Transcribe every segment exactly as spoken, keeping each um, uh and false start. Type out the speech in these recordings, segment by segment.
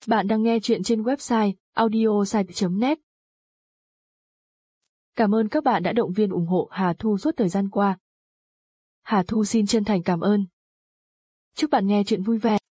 Bạn đang nghe chuyện trên website audiosite chấm net. Cảm ơn các bạn đã động viên ủng hộ Hà Thu suốt thời gian qua. Hà Thu xin chân thành cảm ơn. Chúc bạn nghe chuyện vui vẻ.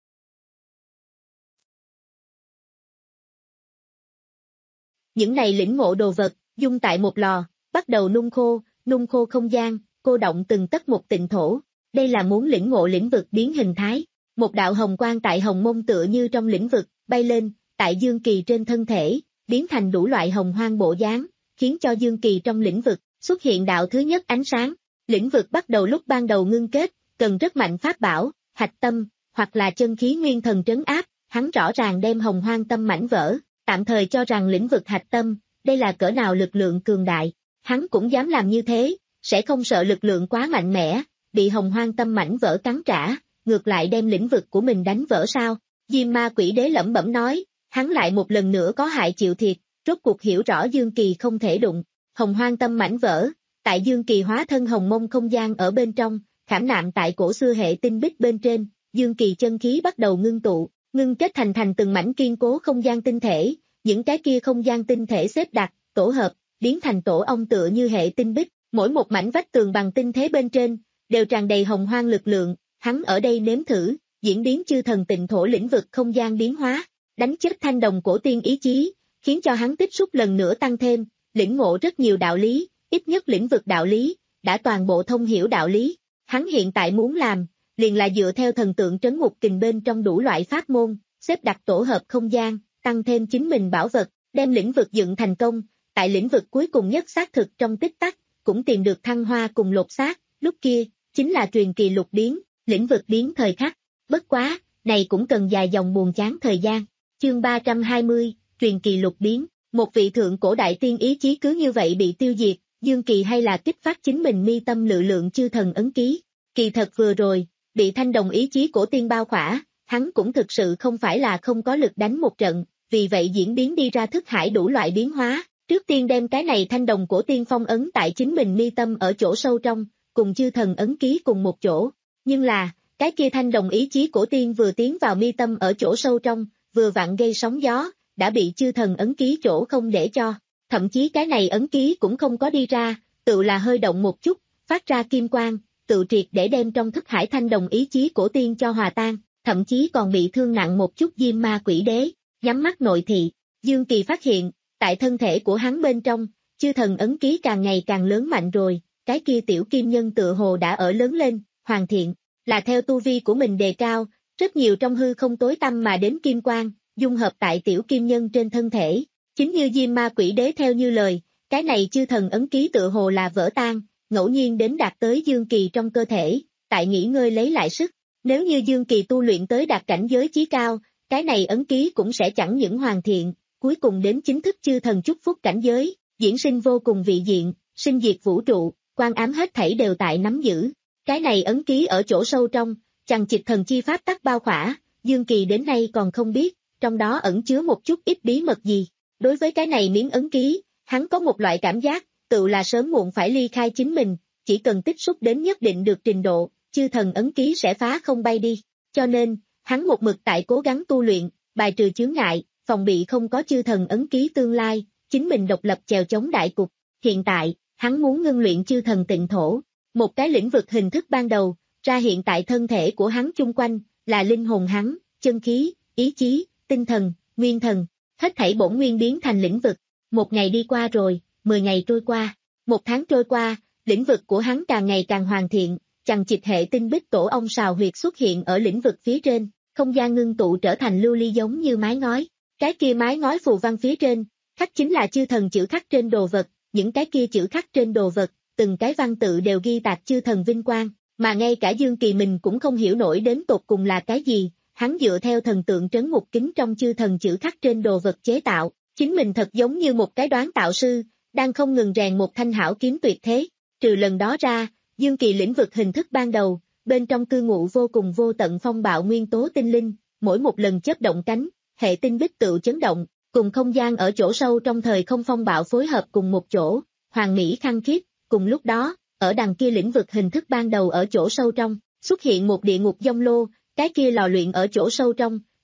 Những này lĩnh ngộ đồ vật, dung tại một lò, bắt đầu nung khô, nung khô không gian, cô động từng tấc một tịnh thổ. Đây là muốn lĩnh ngộ lĩnh vực biến hình thái. Một đạo hồng quang tại hồng môn tựa như trong lĩnh vực, bay lên, tại Dương Kỳ trên thân thể, biến thành đủ loại hồng hoang bộ dáng, khiến cho Dương Kỳ trong lĩnh vực, xuất hiện đạo thứ nhất ánh sáng. Lĩnh vực bắt đầu lúc ban đầu ngưng kết, cần rất mạnh pháp bảo, hạch tâm, hoặc là chân khí nguyên thần trấn áp, hắn rõ ràng đem hồng hoang tâm mảnh vỡ, tạm thời cho rằng lĩnh vực hạch tâm, đây là cỡ nào lực lượng cường đại. Hắn cũng dám làm như thế, sẽ không sợ lực lượng quá mạnh mẽ, bị hồng hoang tâm mảnh vỡ cắn trả, ngược lại đem lĩnh vực của mình đánh vỡ sao? Diêm Ma Quỷ Đế lẩm bẩm nói, hắn lại một lần nữa có hại chịu thiệt, rốt cuộc hiểu rõ Dương Kỳ không thể đụng. Hồng hoang tâm mảnh vỡ, tại Dương Kỳ hóa thân hồng mông không gian ở bên trong, khảm nạm tại cổ xưa hệ tinh bích bên trên, Dương Kỳ chân khí bắt đầu ngưng tụ, ngưng kết thành thành từng mảnh kiên cố không gian tinh thể, những cái kia không gian tinh thể xếp đặt, tổ hợp, biến thành tổ ong tựa như hệ tinh bích, mỗi một mảnh vách tường bằng tinh thế bên trên, đều tràn đầy hồng hoang lực lượng, hắn ở đây nếm thử, diễn biến chư thần tịnh thổ lĩnh vực không gian biến hóa, đánh chết thanh đồng cổ tiên ý chí, khiến cho hắn tích xúc lần nữa tăng thêm, lĩnh ngộ rất nhiều đạo lý, ít nhất lĩnh vực đạo lý, đã toàn bộ thông hiểu đạo lý. Hắn hiện tại muốn làm, liền là dựa theo thần tượng trấn ngục kình bên trong đủ loại pháp môn, xếp đặt tổ hợp không gian, tăng thêm chính mình bảo vật, đem lĩnh vực dựng thành công, tại lĩnh vực cuối cùng nhất xác thực trong tích tắc, cũng tìm được thăng hoa cùng lột xác, lúc kia, chính là truyền kỳ lục biến, lĩnh vực biến thời khắc. Bất quá, này cũng cần dài dòng buồn chán thời gian. Chương ba trăm hai mươi, truyền kỳ lục biến, một vị thượng cổ đại tiên ý chí cứ như vậy bị tiêu diệt, Dương Kỳ hay là kích phát chính mình mi tâm lự lượng chư thần ấn ký. Kỳ thật vừa rồi, bị thanh đồng ý chí cổ tiên bao khỏa, hắn cũng thực sự không phải là không có lực đánh một trận, vì vậy diễn biến đi ra thức hải đủ loại biến hóa, trước tiên đem cái này thanh đồng cổ tiên phong ấn tại chính mình mi tâm ở chỗ sâu trong, cùng chư thần ấn ký cùng một chỗ. Nhưng là, cái kia thanh đồng ý chí cổ tiên vừa tiến vào mi tâm ở chỗ sâu trong, vừa vặn gây sóng gió, đã bị chư thần ấn ký chỗ không để cho, thậm chí cái này ấn ký cũng không có đi ra, tự là hơi động một chút, phát ra kim quang, tự triệt để đem trong thức hải thanh đồng ý chí cổ tiên cho hòa tan, thậm chí còn bị thương nặng một chút. Diêm Ma Quỷ Đế, nhắm mắt nội thị, Dương Kỳ phát hiện, tại thân thể của hắn bên trong, chư thần ấn ký càng ngày càng lớn mạnh rồi, cái kia tiểu kim nhân tựa hồ đã ở lớn lên, hoàn thiện, là theo tu vi của mình đề cao, rất nhiều trong hư không tối tăm mà đến kim quang, dung hợp tại tiểu kim nhân trên thân thể, chính như Diêm Ma Quỷ Đế theo như lời, cái này chư thần ấn ký tựa hồ là vỡ tan, ngẫu nhiên đến đạt tới Dương Kỳ trong cơ thể, tại nghỉ ngơi lấy lại sức, nếu như Dương Kỳ tu luyện tới đạt cảnh giới chí cao, cái này ấn ký cũng sẽ chẳng những hoàn thiện, cuối cùng đến chính thức chư thần chúc phúc cảnh giới, diễn sinh vô cùng vị diện, sinh diệt vũ trụ, quan ám hết thảy đều tại nắm giữ. Cái này ấn ký ở chỗ sâu trong, chằng chịt thần chi pháp tắc bao khỏa, Dương Kỳ đến nay còn không biết, trong đó ẩn chứa một chút ít bí mật gì. Đối với cái này miếng ấn ký, hắn có một loại cảm giác, tự là sớm muộn phải ly khai chính mình, chỉ cần tích xúc đến nhất định được trình độ, chư thần ấn ký sẽ phá không bay đi. Cho nên, hắn một mực tại cố gắng tu luyện, bài trừ chướng ngại, phòng bị không có chư thần ấn ký tương lai, chính mình độc lập chèo chống đại cục. Hiện tại, hắn muốn ngưng luyện chư thần tịnh thổ. Một cái lĩnh vực hình thức ban đầu, ra hiện tại thân thể của hắn chung quanh, là linh hồn hắn, chân khí, ý chí, tinh thần, nguyên thần, hết thảy bổn nguyên biến thành lĩnh vực. Một ngày đi qua rồi, mười ngày trôi qua, một tháng trôi qua, lĩnh vực của hắn càng ngày càng hoàn thiện, chằng chịt hệ tinh bích tổ ong sào huyệt xuất hiện ở lĩnh vực phía trên, không gian ngưng tụ trở thành lưu ly giống như mái ngói, cái kia mái ngói phù văn phía trên, khắc chính là chư thần chữ khắc trên đồ vật, những cái kia chữ khắc trên đồ vật, từng cái văn tự đều ghi tạc chư thần vinh quang, mà ngay cả Dương Kỳ mình cũng không hiểu nổi đến tột cùng là cái gì, hắn dựa theo thần tượng trấn ngục kính trong chư thần chữ khắc trên đồ vật chế tạo, chính mình thật giống như một cái đoán tạo sư, đang không ngừng rèn một thanh hảo kiếm tuyệt thế. Trừ lần đó ra, Dương Kỳ lĩnh vực hình thức ban đầu, bên trong cư ngụ vô cùng vô tận phong bạo nguyên tố tinh linh, mỗi một lần chớp động cánh, hệ tinh bích tự chấn động, cùng không gian ở chỗ sâu trong thời không phong bạo phối hợp cùng một chỗ, hoàn mỹ khăng khít. Cùng lúc đó, ở đằng kia lĩnh vực hình thức ban đầu ở chỗ sâu trong, xuất hiện một địa ngục giông lô, cái kia lò luyện ở chỗ sâu trong,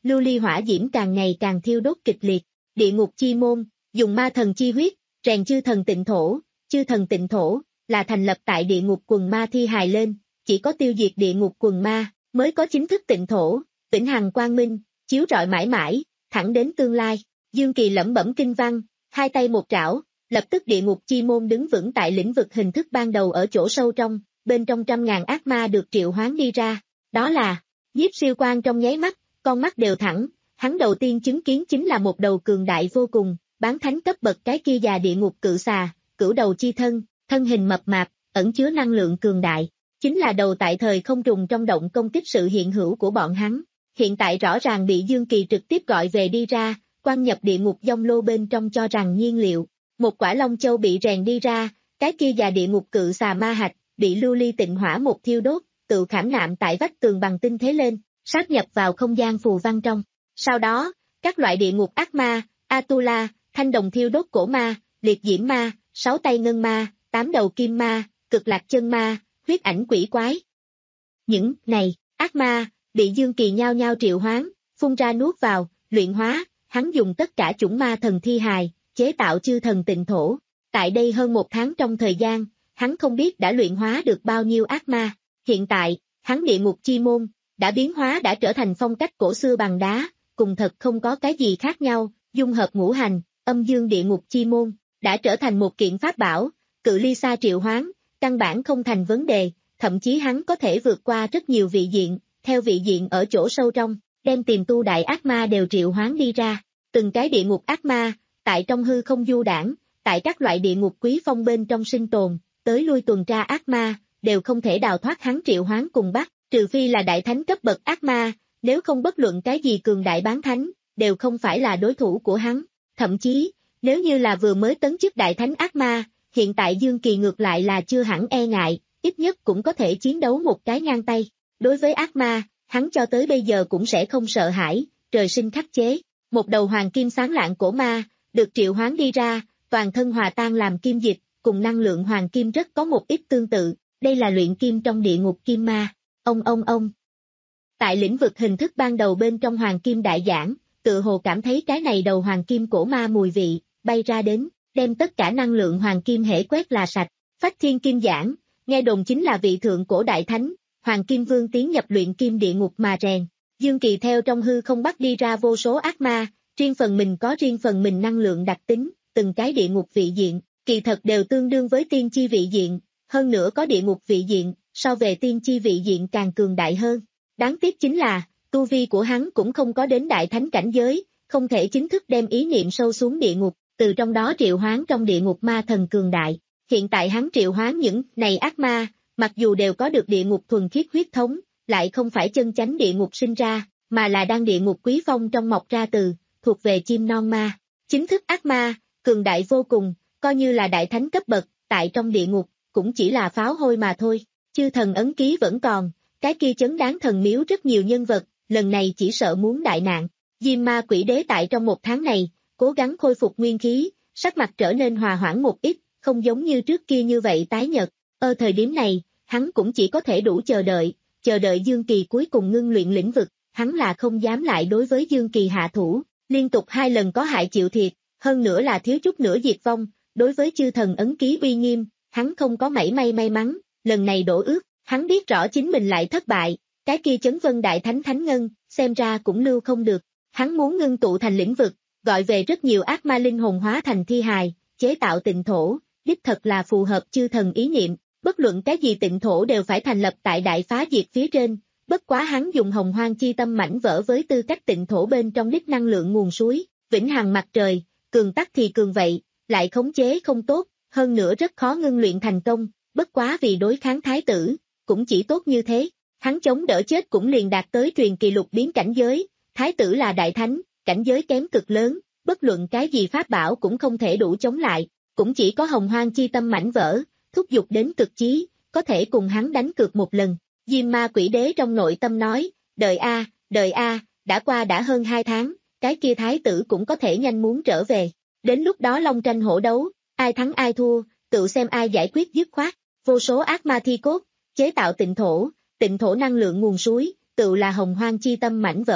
lưu ly hỏa diễm càng ngày càng thiêu đốt kịch liệt. Địa ngục chi môn, dùng ma thần chi huyết, rèn chư thần tịnh thổ, chư thần tịnh thổ, là thành lập tại địa ngục quần ma thi hài lên, chỉ có tiêu diệt địa ngục quần ma, mới có chính thức tịnh thổ, vĩnh hằng quang minh, chiếu rọi mãi mãi, thẳng đến tương lai. Dương Kỳ lẩm bẩm kinh văn, hai tay một trảo, lập tức địa ngục chi môn đứng vững tại lĩnh vực hình thức ban đầu ở chỗ sâu trong, bên trong trăm ngàn ác ma được triệu hoán đi ra, đó là, Nhiếp Siêu Quang trong nháy mắt, con mắt đều thẳng, hắn đầu tiên chứng kiến chính là một đầu cường đại vô cùng, bán thánh cấp bậc cái kia già địa ngục cự xà, cửu đầu chi thân, thân hình mập mạp, ẩn chứa năng lượng cường đại, chính là đầu tại thời không trùng trong động công kích sự hiện hữu của bọn hắn, hiện tại rõ ràng bị Dương Kỳ trực tiếp gọi về đi ra, quan nhập địa ngục dông lô bên trong cho rằng nhiên liệu, một quả long châu bị rèn đi ra, cái kia già địa ngục cự xà ma hạch, bị lưu ly tịnh hỏa một thiêu đốt, tự khảm nạm tại vách tường bằng tinh thế lên, sát nhập vào không gian phù văn trong. Sau đó, các loại địa ngục ác ma, Atula, thanh đồng thiêu đốt cổ ma, liệt diễm ma, sáu tay ngân ma, tám đầu kim ma, cực lạc chân ma, huyết ảnh quỷ quái. Những này, ác ma, bị Dương Kỳ nhao nhao triệu hoán, phun ra nuốt vào, luyện hóa, hắn dùng tất cả chủng ma thần thi hài, chế tạo chư thần tịnh thổ. Tại đây hơn một tháng trong thời gian, hắn không biết đã luyện hóa được bao nhiêu ác ma. Hiện tại, hắn địa ngục chi môn, đã biến hóa đã trở thành phong cách cổ xưa bằng đá, cùng thật không có cái gì khác nhau, dung hợp ngũ hành, âm dương địa ngục chi môn, đã trở thành một kiện pháp bảo, cự ly xa triệu hoán, căn bản không thành vấn đề, thậm chí hắn có thể vượt qua rất nhiều vị diện, theo vị diện ở chỗ sâu trong, đem tiềm tu đại ác ma đều triệu hoán đi ra, từng cái địa ngục ác ma, tại trong hư không du đảng, tại các loại địa ngục quý phong bên trong sinh tồn, tới lui tuần tra ác ma, đều không thể đào thoát hắn triệu hoán cùng bắt, trừ phi là đại thánh cấp bậc ác ma, nếu không bất luận cái gì cường đại bán thánh, đều không phải là đối thủ của hắn, thậm chí, nếu như là vừa mới tấn chức đại thánh ác ma, hiện tại Dương Kỳ ngược lại là chưa hẳn e ngại, ít nhất cũng có thể chiến đấu một cái ngang tay, đối với ác ma, hắn cho tới bây giờ cũng sẽ không sợ hãi, trời sinh khắc chế, một đầu hoàng kim sáng lạng cổ ma, được triệu hoán đi ra, toàn thân hòa tan làm kim dịch, cùng năng lượng hoàng kim rất có một ít tương tự, đây là luyện kim trong địa ngục kim ma, ông ông ông. Tại lĩnh vực hình thức ban đầu bên trong hoàng kim đại giảng, tự hồ cảm thấy cái này đầu hoàng kim cổ ma mùi vị, bay ra đến, đem tất cả năng lượng hoàng kim hễ quét là sạch, phách thiên kim giảng, nghe đồn chính là vị thượng cổ đại thánh, hoàng kim vương tiến nhập luyện kim địa ngục mà rèn, Dương Kỳ theo trong hư không bắt đi ra vô số ác ma, riêng phần mình có riêng phần mình năng lượng đặc tính, từng cái địa ngục vị diện, kỳ thật đều tương đương với tiên chi vị diện, hơn nữa có địa ngục vị diện, so về tiên chi vị diện càng cường đại hơn. Đáng tiếc chính là, tu vi của hắn cũng không có đến đại thánh cảnh giới, không thể chính thức đem ý niệm sâu xuống địa ngục, từ trong đó triệu hoán trong địa ngục ma thần cường đại. Hiện tại hắn triệu hoán những này ác ma, mặc dù đều có được địa ngục thuần khiết huyết thống, lại không phải chân chánh địa ngục sinh ra, mà là đang địa ngục quý phong trong mọc ra từ, thuộc về chim non ma. Chính thức ác ma, cường đại vô cùng, coi như là đại thánh cấp bậc, tại trong địa ngục, cũng chỉ là pháo hôi mà thôi. Chư thần ấn ký vẫn còn, cái kia chấn đáng thần miếu rất nhiều nhân vật, lần này chỉ sợ muốn đại nạn. Diêm ma quỷ đế tại trong một tháng này, cố gắng khôi phục nguyên khí, sắc mặt trở nên hòa hoãn một ít, không giống như trước kia như vậy tái nhợt. Ở thời điểm này, hắn cũng chỉ có thể đủ chờ đợi, chờ đợi Dương Kỳ cuối cùng ngưng luyện lĩnh vực, hắn là không dám lại đối với Dương Kỳ hạ thủ, liên tục hai lần có hại chịu thiệt, hơn nữa là thiếu chút nữa diệt vong, đối với chư thần ấn ký uy nghiêm, hắn không có mảy may may mắn, lần này đổ ước, hắn biết rõ chính mình lại thất bại, cái kia chấn vân đại thánh thánh ngân, xem ra cũng lưu không được, hắn muốn ngưng tụ thành lĩnh vực, gọi về rất nhiều ác ma linh hồn hóa thành thi hài, chế tạo tịnh thổ, đích thật là phù hợp chư thần ý niệm, bất luận cái gì tịnh thổ đều phải thành lập tại đại phá diệt phía trên, bất quá hắn dùng hồng hoang chi tâm mảnh vỡ với tư cách tịnh thổ bên trong đích năng lượng nguồn suối, vĩnh hằng mặt trời, cường tắc thì cường vậy, lại khống chế không tốt, hơn nữa rất khó ngưng luyện thành công, bất quá vì đối kháng thái tử, cũng chỉ tốt như thế, hắn chống đỡ chết cũng liền đạt tới truyền kỳ lục biến cảnh giới, thái tử là đại thánh, cảnh giới kém cực lớn, bất luận cái gì pháp bảo cũng không thể đủ chống lại, cũng chỉ có hồng hoang chi tâm mảnh vỡ, thúc giục đến cực chí, có thể cùng hắn đánh cược một lần. Diêm ma quỷ đế trong nội tâm nói, đợi a, đợi a, đã qua đã hơn hai tháng, cái kia thái tử cũng có thể nhanh muốn trở về. Đến lúc đó long tranh hổ đấu, ai thắng ai thua, tự xem ai giải quyết dứt khoát, vô số ác ma thi cốt, chế tạo tịnh thổ, tịnh thổ năng lượng nguồn suối, tự là hồng hoang chi tâm mảnh vỡ.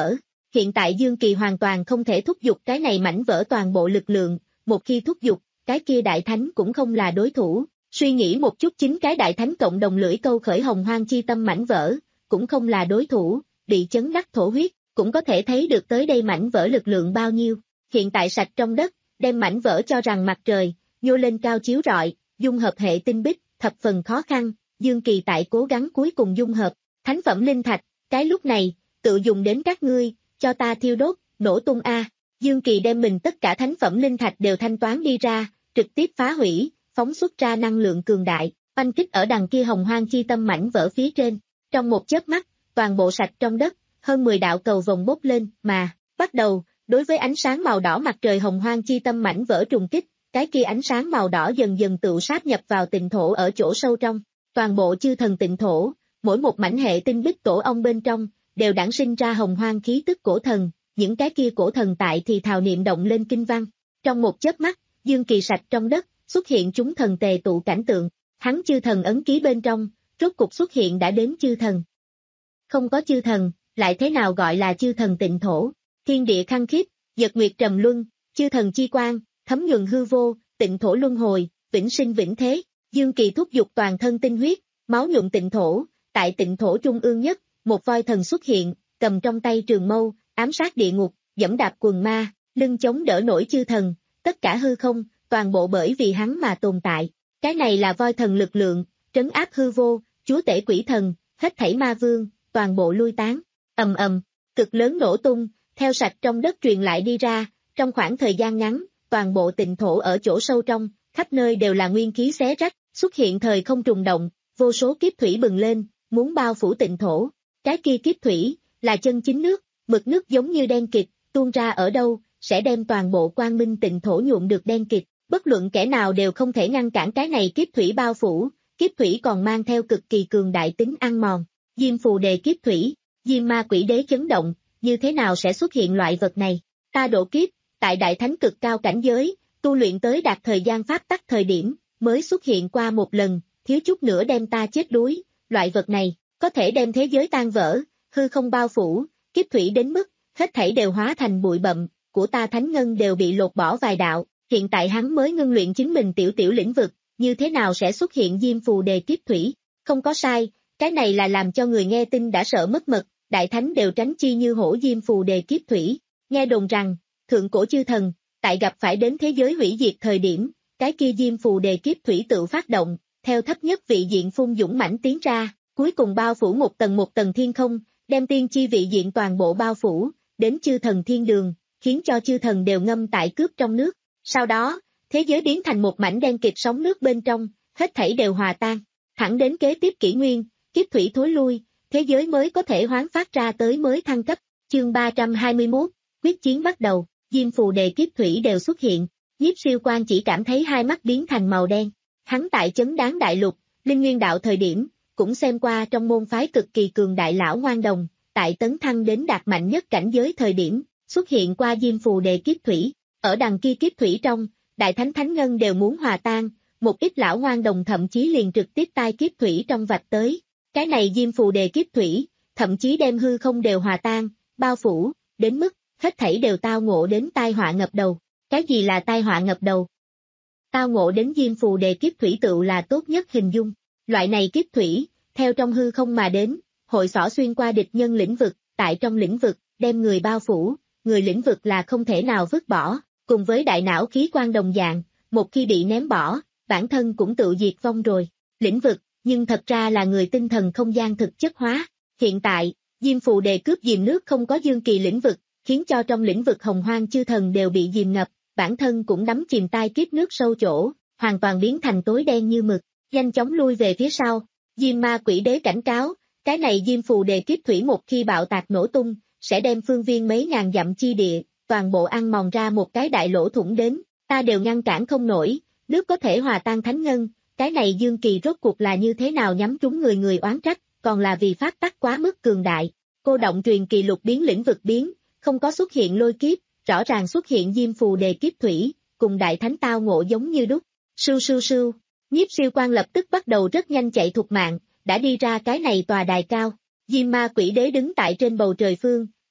Hiện tại Dương Kỳ hoàn toàn không thể thúc giục cái này mảnh vỡ toàn bộ lực lượng, một khi thúc giục, cái kia đại thánh cũng không là đối thủ. Suy nghĩ một chút chính cái đại thánh cộng đồng lưỡi câu khởi hồng hoang chi tâm mảnh vỡ, cũng không là đối thủ, bị chấn đắc thổ huyết, cũng có thể thấy được tới đây mảnh vỡ lực lượng bao nhiêu. Hiện tại sạch trong đất, đem mảnh vỡ cho rằng mặt trời, nhô lên cao chiếu rọi, dung hợp hệ tinh bích, thập phần khó khăn, Dương Kỳ tại cố gắng cuối cùng dung hợp, thánh phẩm linh thạch, cái lúc này, tự dùng đến các ngươi, cho ta thiêu đốt, nổ tung a. Dương Kỳ đem mình tất cả thánh phẩm linh thạch đều thanh toán đi ra, trực tiếp phá hủy, phóng xuất ra năng lượng cường đại, oanh kích ở đằng kia hồng hoang chi tâm mảnh vỡ phía trên. Trong một chớp mắt, toàn bộ sạch trong đất, hơn mười đạo cầu vồng bốc lên, mà, bắt đầu, đối với ánh sáng màu đỏ mặt trời hồng hoang chi tâm mảnh vỡ trùng kích, cái kia ánh sáng màu đỏ dần dần tự sáp nhập vào tịnh thổ ở chỗ sâu trong. Toàn bộ chư thần tịnh thổ, mỗi một mảnh hệ tinh bích tổ ong bên trong, đều đản sinh ra hồng hoang khí tức cổ thần, những cái kia cổ thần tại thì thào niệm động lên kinh văn. Trong một chớp mắt, Dương Kỳ sạch trong đất, xuất hiện chúng thần tề tụ cảnh tượng, hắn chư thần ấn ký bên trong, rốt cục xuất hiện đã đến chư thần. Không có chư thần, lại thế nào gọi là chư thần tịnh thổ, thiên địa khăng khít, nhật nguyệt trầm luân, chư thần chi quang, thấm nhuần hư vô, tịnh thổ luân hồi, vĩnh sinh vĩnh thế. Dương Kỳ thúc giục toàn thân tinh huyết, máu nhuận tịnh thổ, tại tịnh thổ trung ương nhất, một voi thần xuất hiện, cầm trong tay trường mâu, ám sát địa ngục, dẫm đạp quần ma, lưng chống đỡ nổi chư thần, tất cả hư không, toàn bộ bởi vì hắn mà tồn tại. Cái này là voi thần lực lượng, trấn áp hư vô, chúa tể quỷ thần, hết thảy ma vương, toàn bộ lui tán, ầm ầm, cực lớn nổ tung, theo sạch trong đất truyền lại đi ra, trong khoảng thời gian ngắn, toàn bộ tịnh thổ ở chỗ sâu trong, khắp nơi đều là nguyên khí xé rách, xuất hiện thời không trùng động, vô số kiếp thủy bừng lên, muốn bao phủ tịnh thổ. Cái kia kiếp thủy, là chân chính nước, mực nước giống như đen kịt, tuôn ra ở đâu, sẽ đem toàn bộ quang minh tịnh thổ nhuộm được đen kịt, bất luận kẻ nào đều không thể ngăn cản cái này kiếp thủy bao phủ, kiếp thủy còn mang theo cực kỳ cường đại tính ăn mòn. Diêm phù đề kiếp thủy, Diêm ma quỷ đế chấn động, như thế nào sẽ xuất hiện loại vật này? Ta độ kiếp, tại đại thánh cực cao cảnh giới, tu luyện tới đạt thời gian pháp tắc thời điểm, mới xuất hiện qua một lần, thiếu chút nữa đem ta chết đuối, loại vật này, có thể đem thế giới tan vỡ, hư không bao phủ, kiếp thủy đến mức, hết thảy đều hóa thành bụi bặm, của ta thánh ngân đều bị lột bỏ vài đạo, hiện tại hắn mới ngưng luyện chính mình tiểu tiểu lĩnh vực, như thế nào sẽ xuất hiện diêm phù đề kiếp thủy? Không có sai, cái này là làm cho người nghe tin đã sợ mất mật, đại thánh đều tránh chi như hổ diêm phù đề kiếp thủy. Nghe đồn rằng, thượng cổ chư thần, tại gặp phải đến thế giới hủy diệt thời điểm, cái kia diêm phù đề kiếp thủy tự phát động, theo thấp nhất vị diện phun dũng mãnh tiến ra, cuối cùng bao phủ một tầng một tầng thiên không, đem tiên chi vị diện toàn bộ bao phủ, đến chư thần thiên đường, khiến cho chư thần đều ngâm tại cướp trong nước. Sau đó, thế giới biến thành một mảnh đen kịt sóng nước bên trong, hết thảy đều hòa tan, thẳng đến kế tiếp kỷ nguyên, kiếp thủy thối lui, thế giới mới có thể hoán phát ra tới mới thăng cấp. Chương ba trăm hai mươi mốt, quyết chiến bắt đầu, diêm phù đề kiếp thủy đều xuất hiện, Nhiếp Siêu Quan chỉ cảm thấy hai mắt biến thành màu đen. Hắn tại chấn đáng đại lục, linh nguyên đạo thời điểm, cũng xem qua trong môn phái cực kỳ cường đại lão ngoan đồng, tại tấn thăng đến đạt mạnh nhất cảnh giới thời điểm, xuất hiện qua diêm phù đề kiếp thủy, ở đằng kia kiếp thủy trong, đại thánh thánh ngân đều muốn hòa tan, một ít lão ngoan đồng thậm chí liền trực tiếp tai kiếp thủy trong vạch tới. Cái này diêm phù đề kiếp thủy, thậm chí đem hư không đều hòa tan, bao phủ, đến mức, hết thảy đều tao ngộ đến tai họa ngập đầu. Cái gì là tai họa ngập đầu? Tao ngộ đến diêm phù đề kiếp thủy tựu là tốt nhất hình dung. Loại này kiếp thủy, theo trong hư không mà đến, hội xỏ xuyên qua địch nhân lĩnh vực, tại trong lĩnh vực, đem người bao phủ, người lĩnh vực là không thể nào vứt bỏ, cùng với đại não khí quan đồng dạng, một khi bị ném bỏ, bản thân cũng tự diệt vong rồi. Lĩnh vực, nhưng thật ra là người tinh thần không gian thực chất hóa. Hiện tại, diêm phù đề cướp diềm nước không có Dương Kỳ lĩnh vực, khiến cho trong lĩnh vực hồng hoang chư thần đều bị diềm ngập, bản thân cũng đắm chìm tai kiếp nước sâu chỗ, hoàn toàn biến thành tối đen như mực, nhanh chóng lui về phía sau. Diêm ma quỷ đế cảnh cáo, cái này diêm phù đề kiếp thủy một khi bạo tạc nổ tung, sẽ đem phương viên mấy ngàn dặm chi địa, toàn bộ ăn mòn ra một cái đại lỗ thủng đến, ta đều ngăn cản không nổi, nước có thể hòa tan thánh ngân, cái này Dương Kỳ rốt cuộc là như thế nào nhắm trúng người người oán trách, còn là vì pháp tắc quá mức cường đại. Cô động truyền kỳ lục biến lĩnh vực biến, không có xuất hiện lôi kiếp, rõ ràng xuất hiện diêm phù đề kiếp thủy, cùng đại thánh tao ngộ giống như đúc. Sưu sưu sưu, Nhiếp Siêu Quan lập tức bắt đầu rất nhanh chạy thục mạng, đã đi ra cái này tòa đài cao. Diêm ma quỷ đế đứng tại trên bầu trời phương,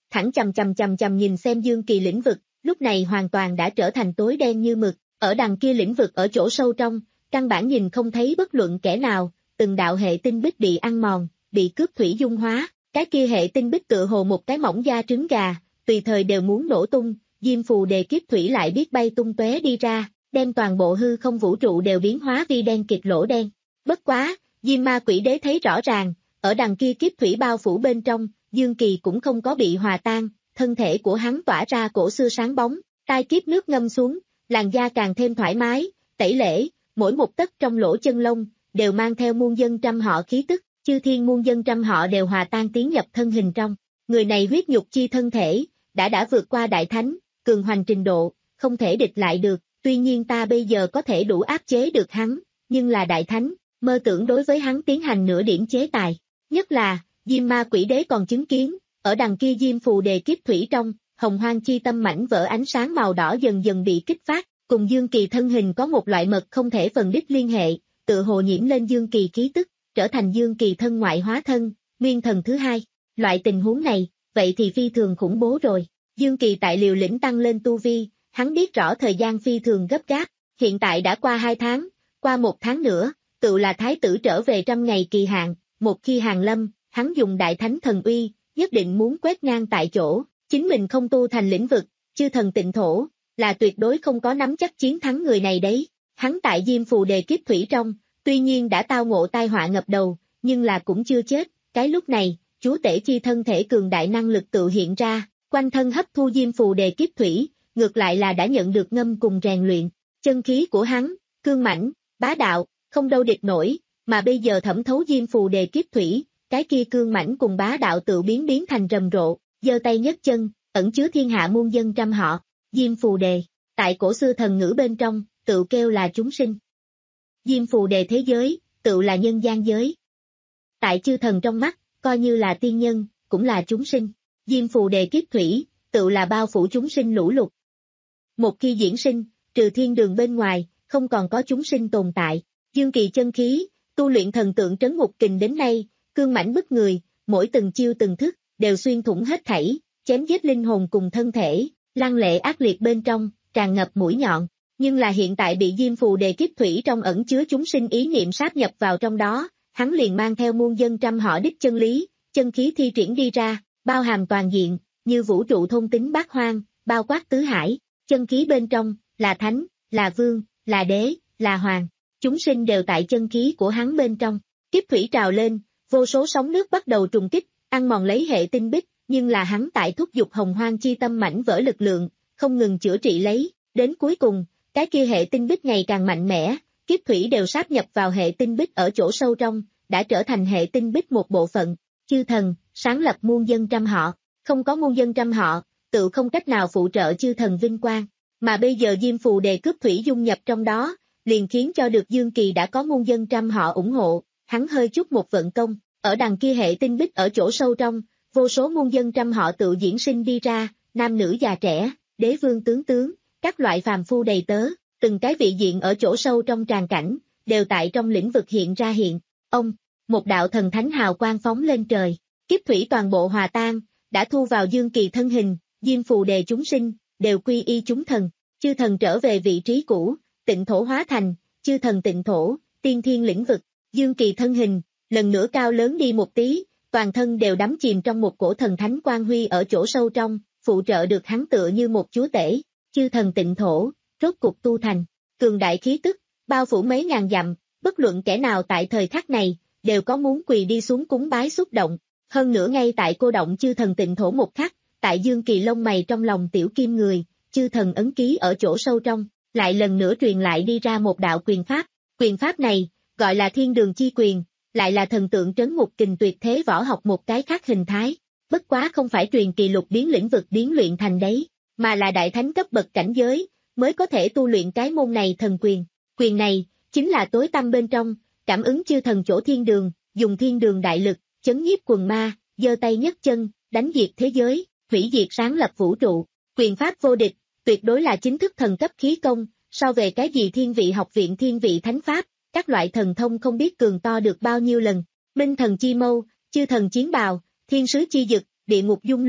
thẳng chầm chầm chầm chầm nhìn xem Dương Kỳ lĩnh vực, lúc này hoàn toàn đã trở thành tối đen như mực, ở đằng kia lĩnh vực ở chỗ sâu trong, căn bản nhìn không thấy bất luận kẻ nào, từng đạo hệ tinh bích bị ăn mòn, bị cướp thủy dung hóa, cái kia hệ tinh bích tựa hồ một cái mỏng da trứng gà, tùy thời đều muốn nổ tung, Diêm Phù Đề kiếp thủy lại biết bay tung tóe đi ra, đem toàn bộ hư không vũ trụ đều biến hóa vi đen kịt lỗ đen. Bất quá, Diêm Ma Quỷ Đế thấy rõ ràng, ở đằng kia kiếp thủy bao phủ bên trong, Dương Kỳ cũng không có bị hòa tan, thân thể của hắn tỏa ra cổ xưa sáng bóng, tai kiếp nước ngâm xuống, làn da càng thêm thoải mái, tẩy lễ, mỗi một tấc trong lỗ chân lông, đều mang theo muôn dân trăm họ khí tức, chư thiên muôn dân trăm họ đều hòa tan tiến nhập thân hình trong. Người này huyết nhục chi thân thể, đã đã vượt qua đại thánh, cường hoành trình độ, không thể địch lại được, tuy nhiên ta bây giờ có thể đủ áp chế được hắn, nhưng là đại thánh, mơ tưởng đối với hắn tiến hành nửa điểm chế tài. Nhất là, Diêm Ma Quỷ Đế còn chứng kiến, ở đằng kia Diêm Phù Đề kiếp thủy trong, hồng hoang chi tâm mảnh vỡ ánh sáng màu đỏ dần dần bị kích phát, cùng Dương Kỳ thân hình có một loại mật không thể phần đích liên hệ, tự hồ nhiễm lên Dương Kỳ khí tức, trở thành Dương Kỳ thân ngoại hóa thân, nguyên thần thứ hai. Loại tình huống này, vậy thì phi thường khủng bố rồi. Dương Kỳ tại liều lĩnh tăng lên tu vi, hắn biết rõ thời gian phi thường gấp gáp, hiện tại đã qua hai tháng, qua một tháng nữa, tự là thái tử trở về trăm ngày kỳ hạn, một khi hàng lâm, hắn dùng đại thánh thần uy, nhất định muốn quét ngang tại chỗ, chính mình không tu thành lĩnh vực, chư thần tịnh thổ, là tuyệt đối không có nắm chắc chiến thắng người này đấy. Hắn tại Diêm Phù Đề kiếp thủy trong, tuy nhiên đã tao ngộ tai họa ngập đầu, nhưng là cũng chưa chết, cái lúc này, chúa tể chi thân thể cường đại năng lực tự hiện ra, quanh thân hấp thu Diêm Phù Đề kiếp thủy, ngược lại là đã nhận được ngâm cùng rèn luyện, chân khí của hắn, cương mãnh, bá đạo, không đâu địch nổi, mà bây giờ thẩm thấu Diêm Phù Đề kiếp thủy, cái kia cương mãnh cùng bá đạo tự biến biến thành rầm rộ, giơ tay nhấc chân, ẩn chứa thiên hạ muôn dân trăm họ, Diêm Phù Đề, tại cổ xưa thần ngữ bên trong, tự kêu là chúng sinh. Diêm Phù Đề thế giới, tự là nhân gian giới. Tại chư thần trong mắt, coi như là tiên nhân, cũng là chúng sinh. Diêm Phù Đề kiếp thủy, tự là bao phủ chúng sinh lũ lụt. Một khi diễn sinh, trừ thiên đường bên ngoài, không còn có chúng sinh tồn tại. Dương Kỳ chân khí, tu luyện thần tượng trấn ngục kình đến nay, cương mãnh bức người, mỗi từng chiêu từng thức, đều xuyên thủng hết thảy, chém giết linh hồn cùng thân thể, lăng lệ ác liệt bên trong, tràn ngập mũi nhọn. Nhưng là hiện tại bị Diêm Phù Đề kiếp thủy trong ẩn chứa chúng sinh ý niệm sáp nhập vào trong đó, hắn liền mang theo muôn dân trăm họ đích chân lý, chân khí thi triển đi ra, bao hàm toàn diện, như vũ trụ thôn tính bát hoang, bao quát tứ hải, chân khí bên trong, là thánh, là vương, là đế, là hoàng, chúng sinh đều tại chân khí của hắn bên trong, kiếp thủy trào lên, vô số sóng nước bắt đầu trùng kích, ăn mòn lấy hệ tinh bích, nhưng là hắn tại thúc giục hồng hoang chi tâm mảnh vỡ lực lượng, không ngừng chữa trị lấy, đến cuối cùng, cái kia hệ tinh bích ngày càng mạnh mẽ, kiếp thủy đều sáp nhập vào hệ tinh bích ở chỗ sâu trong, đã trở thành hệ tinh bích một bộ phận, chư thần, sáng lập muôn dân trăm họ, không có muôn dân trăm họ, tự không cách nào phụ trợ chư thần vinh quang, mà bây giờ Diêm Phù Đề cướp thủy dung nhập trong đó, liền khiến cho được Dương Kỳ đã có muôn dân trăm họ ủng hộ, hắn hơi chút một vận công, ở đằng kia hệ tinh bích ở chỗ sâu trong, vô số muôn dân trăm họ tự diễn sinh đi ra, nam nữ già trẻ, đế vương tướng tướng, các loại phàm phu đầy tớ, từng cái vị diện ở chỗ sâu trong tràn cảnh, đều tại trong lĩnh vực hiện ra hiện. Ông, một đạo thần thánh hào quang phóng lên trời, kiếp thủy toàn bộ hòa tan, đã thu vào Dương Kỳ thân hình, Diêm Phù Đề chúng sinh, đều quy y chúng thần, chư thần trở về vị trí cũ, tịnh thổ hóa thành, chư thần tịnh thổ, tiên thiên lĩnh vực, Dương Kỳ thân hình, lần nữa cao lớn đi một tí, toàn thân đều đắm chìm trong một cổ thần thánh quang huy ở chỗ sâu trong, phụ trợ được hắn tựa như một chúa tể, chư thần tịnh thổ, rốt cục tu thành, cường đại khí tức, bao phủ mấy ngàn dặm, bất luận kẻ nào tại thời khắc này, đều có muốn quỳ đi xuống cúng bái xúc động, hơn nữa ngay tại cô động chư thần tịnh thổ một khắc, tại Dương Kỳ lông mày trong lòng tiểu kim người, chư thần ấn ký ở chỗ sâu trong, lại lần nữa truyền lại đi ra một đạo quyền pháp, quyền pháp này, gọi là thiên đường chi quyền, lại là thần tượng trấn ngục kình tuyệt thế võ học một cái khác hình thái, bất quá không phải truyền kỳ lục biến lĩnh vực biến luyện thành đấy, mà là đại thánh cấp bậc cảnh giới, mới có thể tu luyện cái môn này thần quyền, quyền này, chính là tối tâm bên trong, cảm ứng chư thần chỗ thiên đường, dùng thiên đường đại lực, chấn nhiếp quần ma, giơ tay nhấc chân, đánh diệt thế giới, hủy diệt sáng lập vũ trụ, quyền pháp vô địch, tuyệt đối là chính thức thần cấp khí công, so về cái gì thiên vị học viện thiên vị thánh pháp, các loại thần thông không biết cường to được bao nhiêu lần, minh thần chi mâu, chư thần chiến bào, thiên sứ chi dực, địa ngục dung lô,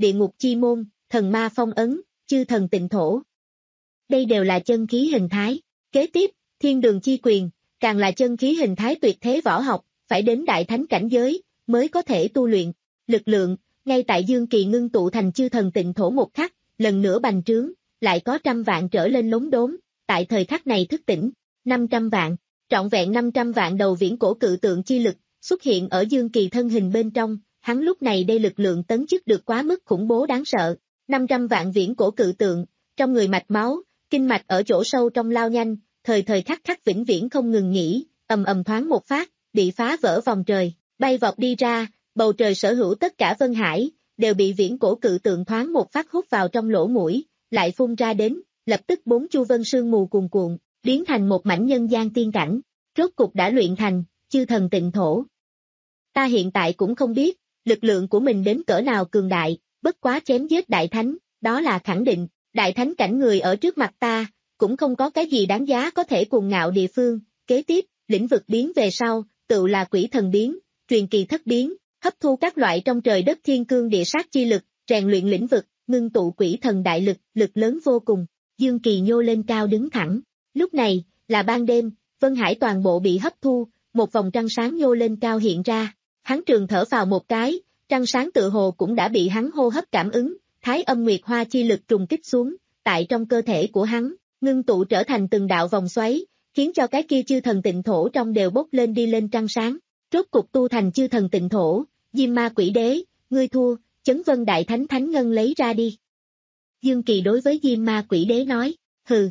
địa ngục chi môn, thần ma phong ấn, chư thần tịnh thổ. Đây đều là chân khí hình thái. Kế tiếp, thiên đường chi quyền, càng là chân khí hình thái tuyệt thế võ học, phải đến đại thánh cảnh giới, mới có thể tu luyện. Lực lượng, ngay tại Dương Kỳ ngưng tụ thành chư thần tịnh thổ một khắc, lần nữa bành trướng, lại có trăm vạn trở lên lống đốm, tại thời khắc này thức tỉnh, năm trăm vạn, trọn vẹn năm trăm vạn đầu viễn cổ cự tượng chi lực, xuất hiện ở Dương Kỳ thân hình bên trong, hắn lúc này đây lực lượng tấn chức được quá mức khủng bố đáng sợ, năm trăm vạn viễn cổ cự tượng, trong người mạch máu, kinh mạch ở chỗ sâu trong lao nhanh, thời thời khắc khắc vĩnh viễn không ngừng nghỉ, ầm ầm thoáng một phát, bị phá vỡ vòng trời, bay vọt đi ra, bầu trời sở hữu tất cả Vân Hải, đều bị viễn cổ cự tượng thoáng một phát hút vào trong lỗ mũi, lại phun ra đến, lập tức bốn chu vân sương mù cuồn cuộn, biến thành một mảnh nhân gian tiên cảnh, rốt cục đã luyện thành, chư thần tịnh thổ. Ta hiện tại cũng không biết, lực lượng của mình đến cỡ nào cường đại, bất quá chém giết đại thánh, đó là khẳng định, đại thánh cảnh người ở trước mặt ta, cũng không có cái gì đáng giá có thể cuồng ngạo địa phương, kế tiếp, lĩnh vực biến về sau, tự là quỷ thần biến, truyền kỳ thất biến, hấp thu các loại trong trời đất thiên cương địa sát chi lực, rèn luyện lĩnh vực, ngưng tụ quỷ thần đại lực, lực lớn vô cùng, Dương Kỳ nhô lên cao đứng thẳng, lúc này, là ban đêm, Vân Hải toàn bộ bị hấp thu, một vòng trăng sáng nhô lên cao hiện ra, hắn trường thở vào một cái, trăng sáng tự hồ cũng đã bị hắn hô hấp cảm ứng, thái âm nguyệt hoa chi lực trùng kích xuống, tại trong cơ thể của hắn, ngưng tụ trở thành từng đạo vòng xoáy, khiến cho cái kia chư thần tịnh thổ trong đều bốc lên đi lên trăng sáng, rốt cục tu thành chư thần tịnh thổ, Diêm Ma Quỷ Đế, ngươi thua, Chấn Vân Đại Thánh Thánh Ngân lấy ra đi. Dương Kỳ đối với Diêm Ma Quỷ Đế nói, hừ.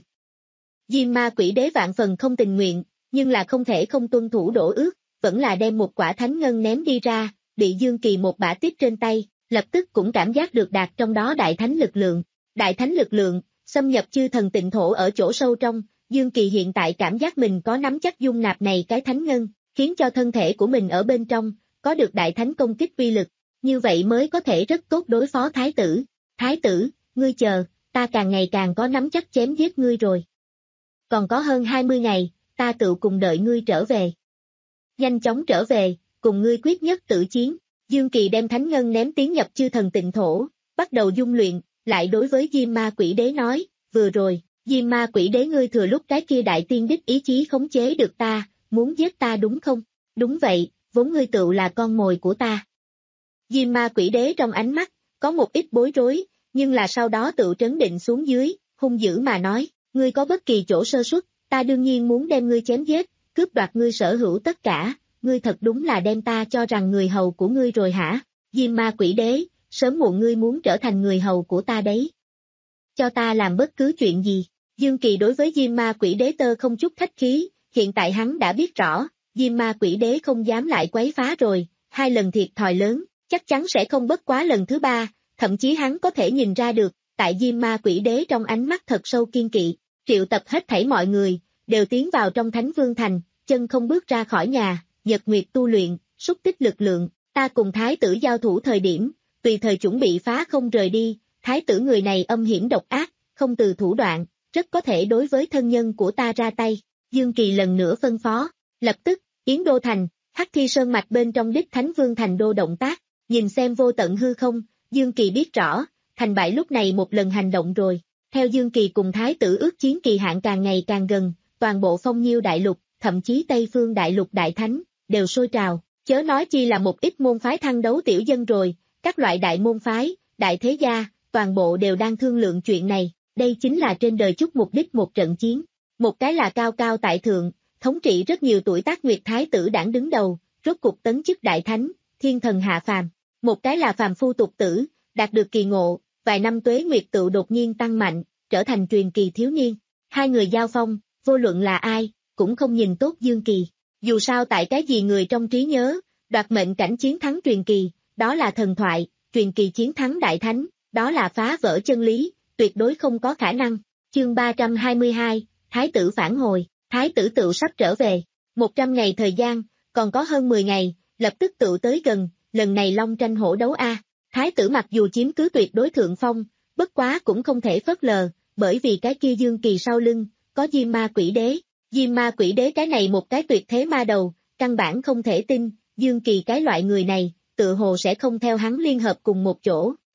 Diêm Ma Quỷ Đế vạn phần không tình nguyện, nhưng là không thể không tuân thủ đổ ước, vẫn là đem một quả Thánh Ngân ném đi ra, bị Dương Kỳ một bả tiếp trên tay, lập tức cũng cảm giác được đạt trong đó Đại Thánh lực lượng. Đại Thánh lực lượng, xâm nhập chư thần tịnh thổ ở chỗ sâu trong, Dương Kỳ hiện tại cảm giác mình có nắm chắc dung nạp này cái Thánh Ngân, khiến cho thân thể của mình ở bên trong, có được Đại Thánh công kích uy lực, như vậy mới có thể rất tốt đối phó Thái tử. Thái tử, ngươi chờ, ta càng ngày càng có nắm chắc chém giết ngươi rồi. Còn có hơn hai mươi ngày, ta tự cùng đợi ngươi trở về. Nhanh chóng trở về, cùng ngươi quyết nhất tử chiến. Dương Kỳ đem Thánh Ngân ném tiến nhập chư thần tịnh thổ, bắt đầu dung luyện, lại đối với Diêm Ma Quỷ Đế nói, vừa rồi, Diêm Ma Quỷ Đế ngươi thừa lúc cái kia đại tiên đích ý chí khống chế được ta, muốn giết ta đúng không? Đúng vậy, vốn ngươi tự là con mồi của ta. Diêm Ma Quỷ Đế trong ánh mắt, có một ít bối rối, nhưng là sau đó tự trấn định xuống dưới, hung dữ mà nói, ngươi có bất kỳ chỗ sơ suất, ta đương nhiên muốn đem ngươi chém giết, cướp đoạt ngươi sở hữu tất cả, ngươi thật đúng là đem ta cho rằng người hầu của ngươi rồi hả? Diêm Ma Quỷ Đế, sớm muộn ngươi muốn trở thành người hầu của ta đấy. Cho ta làm bất cứ chuyện gì. Dương Kỳ đối với Diêm Ma Quỷ Đế tơ không chút khách khí, hiện tại hắn đã biết rõ, Diêm Ma Quỷ Đế không dám lại quấy phá rồi, hai lần thiệt thòi lớn, chắc chắn sẽ không bất quá lần thứ ba, thậm chí hắn có thể nhìn ra được, tại Diêm Ma Quỷ Đế trong ánh mắt thật sâu kiên kỵ, triệu tập hết thảy mọi người, đều tiến vào trong Thánh Vương Thành, chân không bước ra khỏi nhà, nhật nguyệt tu luyện, xúc tích lực lượng, ta cùng Thái tử giao thủ thời điểm, tùy thời chuẩn bị phá không rời đi, Thái tử người này âm hiểm độc ác, không từ thủ đoạn, rất có thể đối với thân nhân của ta ra tay. Dương Kỳ lần nữa phân phó, lập tức, Yến Đô Thành, Hắc Thi Sơn mạch bên trong đích Thánh Vương Thành đô động tác, nhìn xem vô tận hư không, Dương Kỳ biết rõ, thành bại lúc này một lần hành động rồi, theo Dương Kỳ cùng Thái tử ước chiến kỳ hạn càng ngày càng gần, toàn bộ Phong Nhiêu đại lục, thậm chí Tây Phương đại lục đại thánh, đều sôi trào, chớ nói chi là một ít môn phái thăng đấu tiểu dân rồi, các loại đại môn phái, đại thế gia, toàn bộ đều đang thương lượng chuyện này, đây chính là trên đời chút mục đích một trận chiến, một cái là cao cao tại thượng, thống trị rất nhiều tuổi tác nguyệt thái tử đảng đứng đầu, rốt cục tấn chức đại thánh, thiên thần hạ phàm, một cái là phàm phu tục tử, đạt được kỳ ngộ, vài năm tuế nguyệt tự đột nhiên tăng mạnh, trở thành truyền kỳ thiếu niên, hai người giao phong, vô luận là ai, cũng không nhìn tốt Dương Kỳ, dù sao tại cái gì người trong trí nhớ, đoạt mệnh cảnh chiến thắng truyền kỳ, đó là thần thoại, truyền kỳ chiến thắng đại thánh, đó là phá vỡ chân lý, tuyệt đối không có khả năng. Chương ba trăm hai mươi hai, Thái tử phản hồi, Thái tử tự sắp trở về, một trăm ngày thời gian, còn có hơn mười ngày, lập tức tự tới gần, lần này long tranh hổ đấu a. Thái tử mặc dù chiếm cứ tuyệt đối thượng phong, bất quá cũng không thể phớt lờ, bởi vì cái kia Dương Kỳ sau lưng, có Diêm Ma Quỷ Đế, Diêm Ma Quỷ Đế cái này một cái tuyệt thế ma đầu, căn bản không thể tin, Dương Kỳ cái loại người này, tự hồ sẽ không theo hắn liên hợp cùng một chỗ,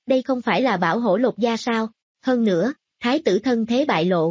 đây không phải là bảo hổ lột da sao, hơn nữa, thái tử thân thế bại lộ.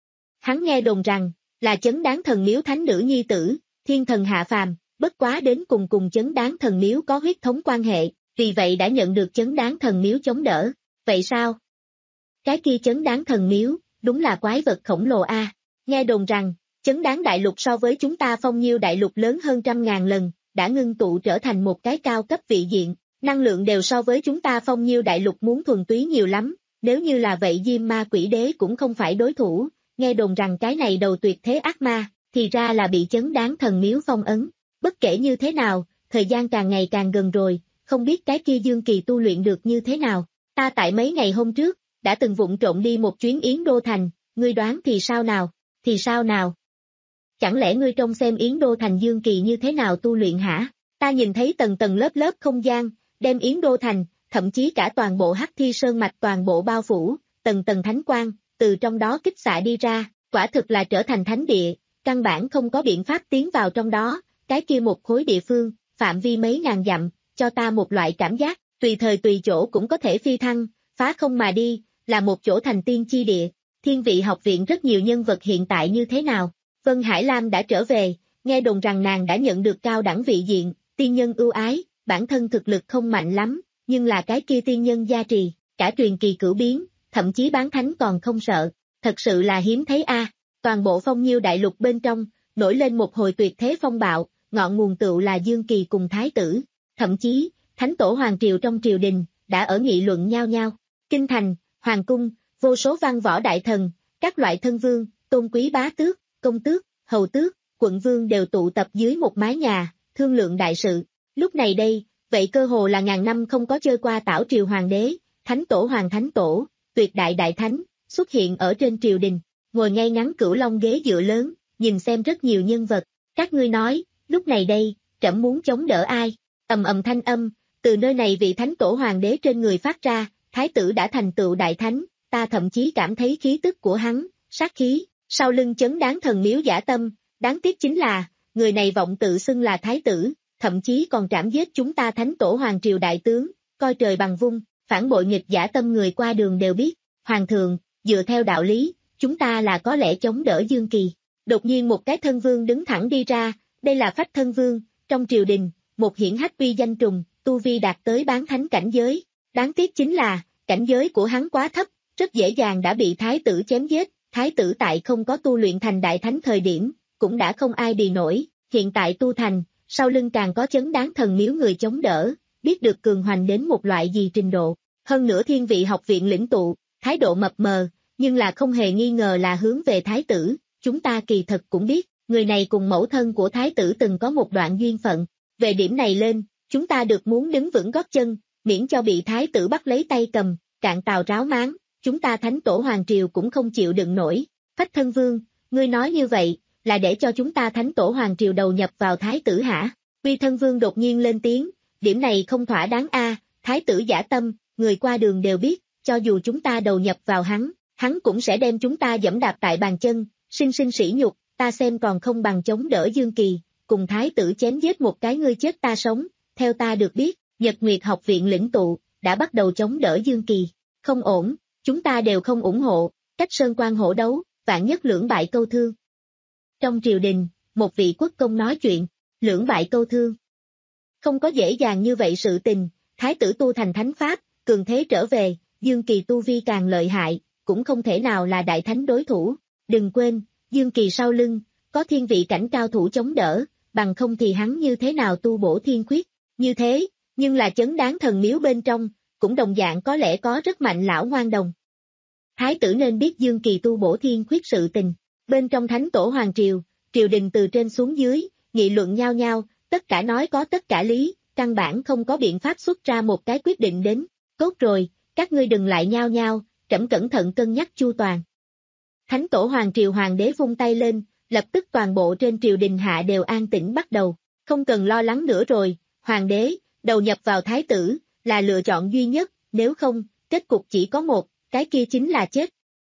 Hắn nghe đồn rằng, là chấn đáng thần miếu thánh nữ nhi tử, thiên thần hạ phàm, bất quá đến cùng cùng chấn đáng thần miếu có huyết thống quan hệ, vì vậy đã nhận được chấn đáng thần miếu chống đỡ. Vậy sao? Cái kia chấn đáng thần miếu, đúng là quái vật khổng lồ a. Nghe đồn rằng, chấn đáng đại lục so với chúng ta Phong Nhiêu đại lục lớn hơn trăm ngàn lần, đã ngưng tụ trở thành một cái cao cấp vị diện, năng lượng đều so với chúng ta Phong Nhiêu đại lục muốn thuần túy nhiều lắm, nếu như là vậy Diêm Ma Quỷ Đế cũng không phải đối thủ, nghe đồn rằng cái này đầu tuyệt thế ác ma, thì ra là bị chấn đáng thần miếu phong ấn. Bất kể như thế nào, thời gian càng ngày càng gần rồi, không biết cái kia Dương Kỳ tu luyện được như thế nào. Ta tại mấy ngày hôm trước, đã từng vụng trộm đi một chuyến Yến Đô Thành, ngươi đoán thì sao nào, thì sao nào? Chẳng lẽ ngươi trông xem Yến Đô Thành Dương Kỳ như thế nào tu luyện hả? Ta nhìn thấy tầng tầng lớp lớp không gian, đem Yến Đô Thành, thậm chí cả toàn bộ Hắc Thi Sơn mạch toàn bộ bao phủ, tầng tầng thánh quang, từ trong đó kích xạ đi ra, quả thực là trở thành thánh địa, căn bản không có biện pháp tiến vào trong đó, cái kia một khối địa phương, phạm vi mấy ngàn dặm, cho ta một loại cảm giác, tùy thời tùy chỗ cũng có thể phi thăng, phá không mà đi, là một chỗ thành tiên chi địa. Thiên Vị học viện rất nhiều nhân vật hiện tại như thế nào? Vân Hải Lam đã trở về, nghe đồn rằng nàng đã nhận được cao đẳng vị diện, tiên nhân ưu ái, bản thân thực lực không mạnh lắm, nhưng là cái kia tiên nhân gia trì, cả truyền kỳ cửu biến, thậm chí bán thánh còn không sợ, thật sự là hiếm thấy a. Toàn bộ Phong Nhiêu đại lục bên trong, nổi lên một hồi tuyệt thế phong bạo, ngọn nguồn tựu là Dương Kỳ cùng thái tử, thậm chí, thánh tổ hoàng triều trong triều đình, đã ở nghị luận nhau nhau. Kinh thành, hoàng cung, vô số văn võ đại thần, các loại thân vương, tôn quý bá tước, công tước, hầu tước, quận vương đều tụ tập dưới một mái nhà, thương lượng đại sự. Lúc này đây, vậy cơ hồ là ngàn năm không có chơi qua tảo triều hoàng đế, thánh tổ hoàng thánh tổ, tuyệt đại đại thánh, xuất hiện ở trên triều đình, ngồi ngay ngắn cửu long ghế dựa lớn, nhìn xem rất nhiều nhân vật. Các ngươi nói, lúc này đây, trẫm muốn chống đỡ ai? Ầm ầm thanh âm, từ nơi này vị thánh tổ hoàng đế trên người phát ra, thái tử đã thành tựu đại thánh, ta thậm chí cảm thấy khí tức của hắn, sát khí, sau lưng chấn đáng thần miếu giả tâm, đáng tiếc chính là, người này vọng tự xưng là thái tử, thậm chí còn trảm giết chúng ta thánh tổ hoàng triều đại tướng, coi trời bằng vung, phản bội nghịch giả tâm người qua đường đều biết, hoàng thượng, dựa theo đạo lý, chúng ta là có lẽ chống đỡ Dương Kỳ. Đột nhiên một cái thân vương đứng thẳng đi ra, đây là phách thân vương, trong triều đình, một hiển hách uy danh trùng, tu vi đạt tới bán thánh cảnh giới, đáng tiếc chính là, cảnh giới của hắn quá thấp, rất dễ dàng đã bị thái tử chém giết, thái tử tại không có tu luyện thành đại thánh thời điểm, cũng đã không ai bì nổi, hiện tại tu thành, sau lưng càng có chấn đáng thần miếu người chống đỡ, biết được cường hoành đến một loại gì trình độ, hơn nữa Thiên Vị học viện lĩnh tụ, thái độ mập mờ, nhưng là không hề nghi ngờ là hướng về thái tử, chúng ta kỳ thật cũng biết, người này cùng mẫu thân của thái tử từng có một đoạn duyên phận, về điểm này lên, chúng ta được muốn đứng vững gót chân, miễn cho bị thái tử bắt lấy tay cầm, cạn tàu ráo máng, chúng ta thánh tổ hoàng triều cũng không chịu đựng nổi. Phách thân vương, ngươi nói như vậy, là để cho chúng ta thánh tổ hoàng triều đầu nhập vào thái tử hả? Uy thân vương đột nhiên lên tiếng, điểm này không thỏa đáng a, thái tử giả tâm, người qua đường đều biết, cho dù chúng ta đầu nhập vào hắn, hắn cũng sẽ đem chúng ta dẫm đạp tại bàn chân, sinh sinh sỉ nhục, ta xem còn không bằng chống đỡ Dương Kỳ, cùng thái tử chém giết một cái ngươi chết ta sống, theo ta được biết, Nhật Nguyệt học viện lĩnh tụ, đã bắt đầu chống đỡ Dương Kỳ, không ổn, chúng ta đều không ủng hộ, cách sơn quan hổ đấu, vạn nhất lưỡng bại câu thương. Trong triều đình, một vị quốc công nói chuyện, lưỡng bại câu thương. Không có dễ dàng như vậy sự tình, thái tử tu thành thánh pháp, cường thế trở về, Dương Kỳ tu vi càng lợi hại, cũng không thể nào là đại thánh đối thủ. Đừng quên, Dương Kỳ sau lưng, có thiên vị cảnh cao thủ chống đỡ, bằng không thì hắn như thế nào tu bổ thiên khuyết. Như thế, nhưng là chấn đáng thần miếu bên trong, cũng đồng dạng có lẽ có rất mạnh lão ngoan đồng. Thái tử nên biết Dương Kỳ tu bổ thiên khuyết sự tình. Bên trong thánh tổ hoàng triều, triều đình từ trên xuống dưới, nghị luận nhau nhau, tất cả nói có tất cả lý, căn bản không có biện pháp xuất ra một cái quyết định đến. Tốt rồi, các ngươi đừng lại nhau nhau, trẫm cẩn thận cân nhắc chu toàn. Thánh tổ hoàng triều hoàng đế vung tay lên, lập tức toàn bộ trên triều đình hạ đều an tĩnh bắt đầu, không cần lo lắng nữa rồi, hoàng đế, đầu nhập vào thái tử, là lựa chọn duy nhất, nếu không, kết cục chỉ có một, cái kia chính là chết.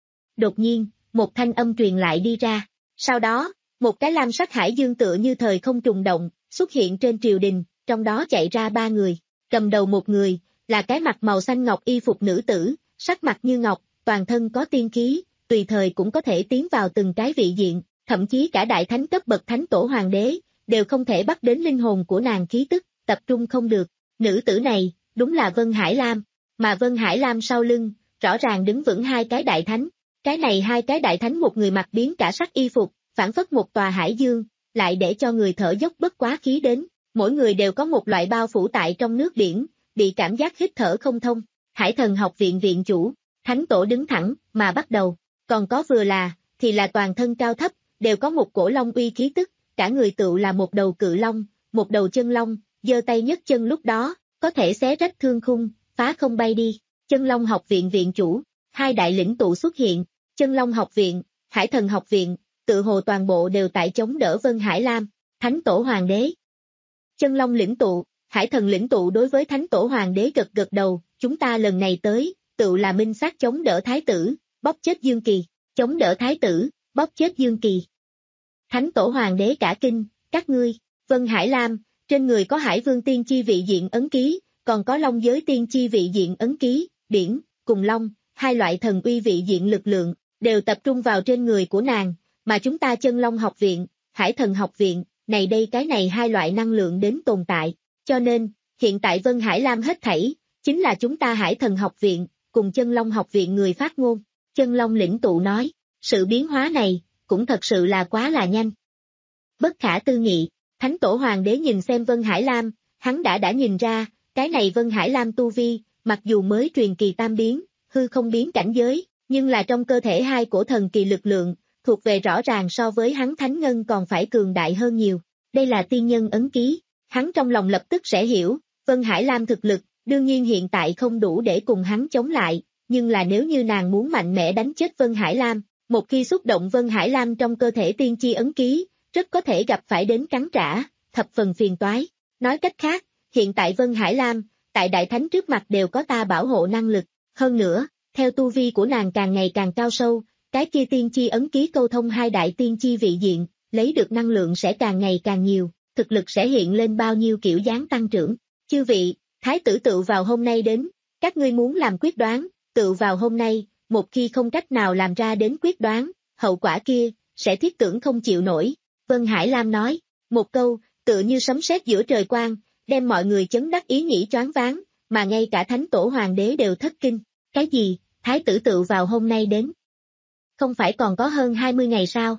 Đột nhiên, một thanh âm truyền lại đi ra, sau đó, một cái lam sắc hải dương tựa như thời không trùng động, xuất hiện trên triều đình, trong đó chạy ra ba người, cầm đầu một người, là cái mặc màu xanh ngọc y phục nữ tử, sắc mặt như ngọc, toàn thân có tiên khí, tùy thời cũng có thể tiến vào từng cái vị diện, thậm chí cả đại thánh cấp bậc thánh tổ hoàng đế, đều không thể bắt đến linh hồn của nàng khí tức, tập trung không được. Nữ tử này, đúng là Vân Hải Lam, mà Vân Hải Lam sau lưng, rõ ràng đứng vững hai cái đại thánh. Cái này hai cái đại thánh một người mặc biến cả sắc y phục, phản phất một tòa hải dương, lại để cho người thở dốc bất quá khí đến, mỗi người đều có một loại bao phủ tại trong nước biển, bị cảm giác hít thở không thông. Hải Thần học viện viện chủ, thánh tổ đứng thẳng, mà bắt đầu, còn có vừa là, thì là toàn thân cao thấp, đều có một cổ long uy khí tức, cả người tựu là một đầu cự long, một đầu chân long, giơ tay nhấc chân lúc đó, có thể xé rách thương khung, phá không bay đi. Chân Long học viện viện chủ, hai đại lĩnh tụ xuất hiện, Chân Long học viện, Hải Thần học viện, tự hồ toàn bộ đều tại chống đỡ Vân Hải Lam, thánh tổ hoàng đế. Chân Long lĩnh tụ, Hải Thần lĩnh tụ đối với thánh tổ hoàng đế gật gật đầu, chúng ta lần này tới, tự là minh xác chống đỡ thái tử, bóp chết Dương Kỳ, chống đỡ thái tử, bóp chết Dương Kỳ. Thánh tổ hoàng đế cả kinh, các ngươi, Vân Hải Lam, trên người có Hải Vương tiên chi vị diện ấn ký, còn có Long giới tiên chi vị diện ấn ký, biển, cùng Long, hai loại thần uy vị diện lực lượng, đều tập trung vào trên người của nàng, mà chúng ta Chân Long học viện, Hải Thần học viện, này đây cái này hai loại năng lượng đến tồn tại, cho nên, hiện tại Vân Hải Lam hết thảy, chính là chúng ta Hải Thần học viện, cùng Chân Long học viện người phát ngôn. Chân Long lĩnh tụ nói, sự biến hóa này, cũng thật sự là quá là nhanh. Bất khả tư nghị, thánh tổ hoàng đế nhìn xem Vân Hải Lam, hắn đã đã nhìn ra, cái này Vân Hải Lam tu vi, mặc dù mới truyền kỳ tam biến, hư không biến cảnh giới, nhưng là trong cơ thể hai cổ thần kỳ lực lượng, thuộc về rõ ràng so với hắn thánh ngân còn phải cường đại hơn nhiều. Đây là tiên nhân ấn ký, hắn trong lòng lập tức sẽ hiểu, Vân Hải Lam thực lực, đương nhiên hiện tại không đủ để cùng hắn chống lại, nhưng là nếu như nàng muốn mạnh mẽ đánh chết Vân Hải Lam, một khi xúc động Vân Hải Lam trong cơ thể tiên chi ấn ký, rất có thể gặp phải đến cắn trả, thập phần phiền toái. Nói cách khác, hiện tại Vân Hải Lam, tại đại thánh trước mặt đều có ta bảo hộ năng lực, hơn nữa, theo tu vi của nàng càng ngày càng cao sâu, cái kia tiên chi ấn ký câu thông hai đại tiên chi vị diện, lấy được năng lượng sẽ càng ngày càng nhiều, thực lực sẽ hiện lên bao nhiêu kiểu dáng tăng trưởng. Chư vị, thái tử tự vào hôm nay đến, các ngươi muốn làm quyết đoán, tự vào hôm nay, một khi không cách nào làm ra đến quyết đoán, hậu quả kia, sẽ thiết tưởng không chịu nổi. Vân Hải Lam nói, một câu, tựa như sấm sét giữa trời quang, đem mọi người chấn đắc ý nghĩ choáng váng, mà ngay cả thánh tổ hoàng đế đều thất kinh. Cái gì, thái tử tự vào hôm nay đến? Không phải còn có hơn hai mươi ngày sao?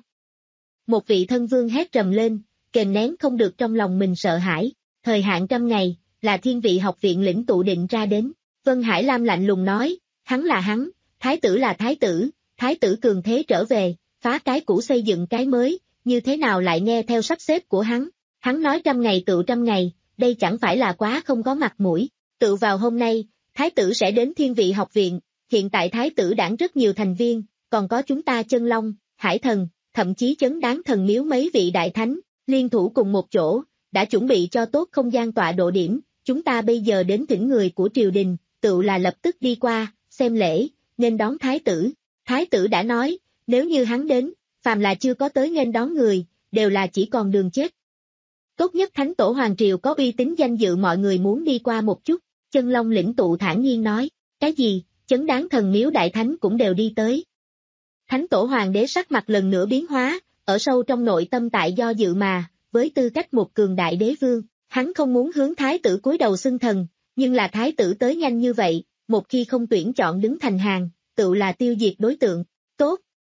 Một vị thân vương hét trầm lên, kềm nén không được trong lòng mình sợ hãi, thời hạn trăm ngày, là thiên vị học viện lĩnh tụ định ra đến. Vân Hải Lam lạnh lùng nói, hắn là hắn, thái tử là thái tử, thái tử cường thế trở về, phá cái cũ xây dựng cái mới, như thế nào lại nghe theo sắp xếp của hắn? Hắn nói trăm ngày tự trăm ngày, đây chẳng phải là quá không có mặt mũi. Tự vào hôm nay, thái tử sẽ đến thiên vị học viện, hiện tại thái tử đảng rất nhiều thành viên, còn có chúng ta Chân Long, Hải Thần, thậm chí chấn đáng thần miếu mấy vị đại thánh, liên thủ cùng một chỗ, đã chuẩn bị cho tốt không gian tọa độ điểm, chúng ta bây giờ đến thỉnh người của triều đình, tự là lập tức đi qua, xem lễ, nên đón thái tử. Thái tử đã nói, nếu như hắn đến, phàm là chưa có tới nghênh đón người, đều là chỉ còn đường chết. Tốt nhất thánh tổ hoàng triều có uy tín danh dự mọi người muốn đi qua một chút. Chân Long lĩnh tụ thản nhiên nói, cái gì, chấn đáng thần miếu đại thánh cũng đều đi tới. Thánh tổ hoàng đế sắc mặt lần nữa biến hóa, ở sâu trong nội tâm tại do dự mà, với tư cách một cường đại đế vương, hắn không muốn hướng thái tử cúi đầu xưng thần, nhưng là thái tử tới nhanh như vậy, một khi không tuyển chọn đứng thành hàng, tự là tiêu diệt đối tượng, tốt.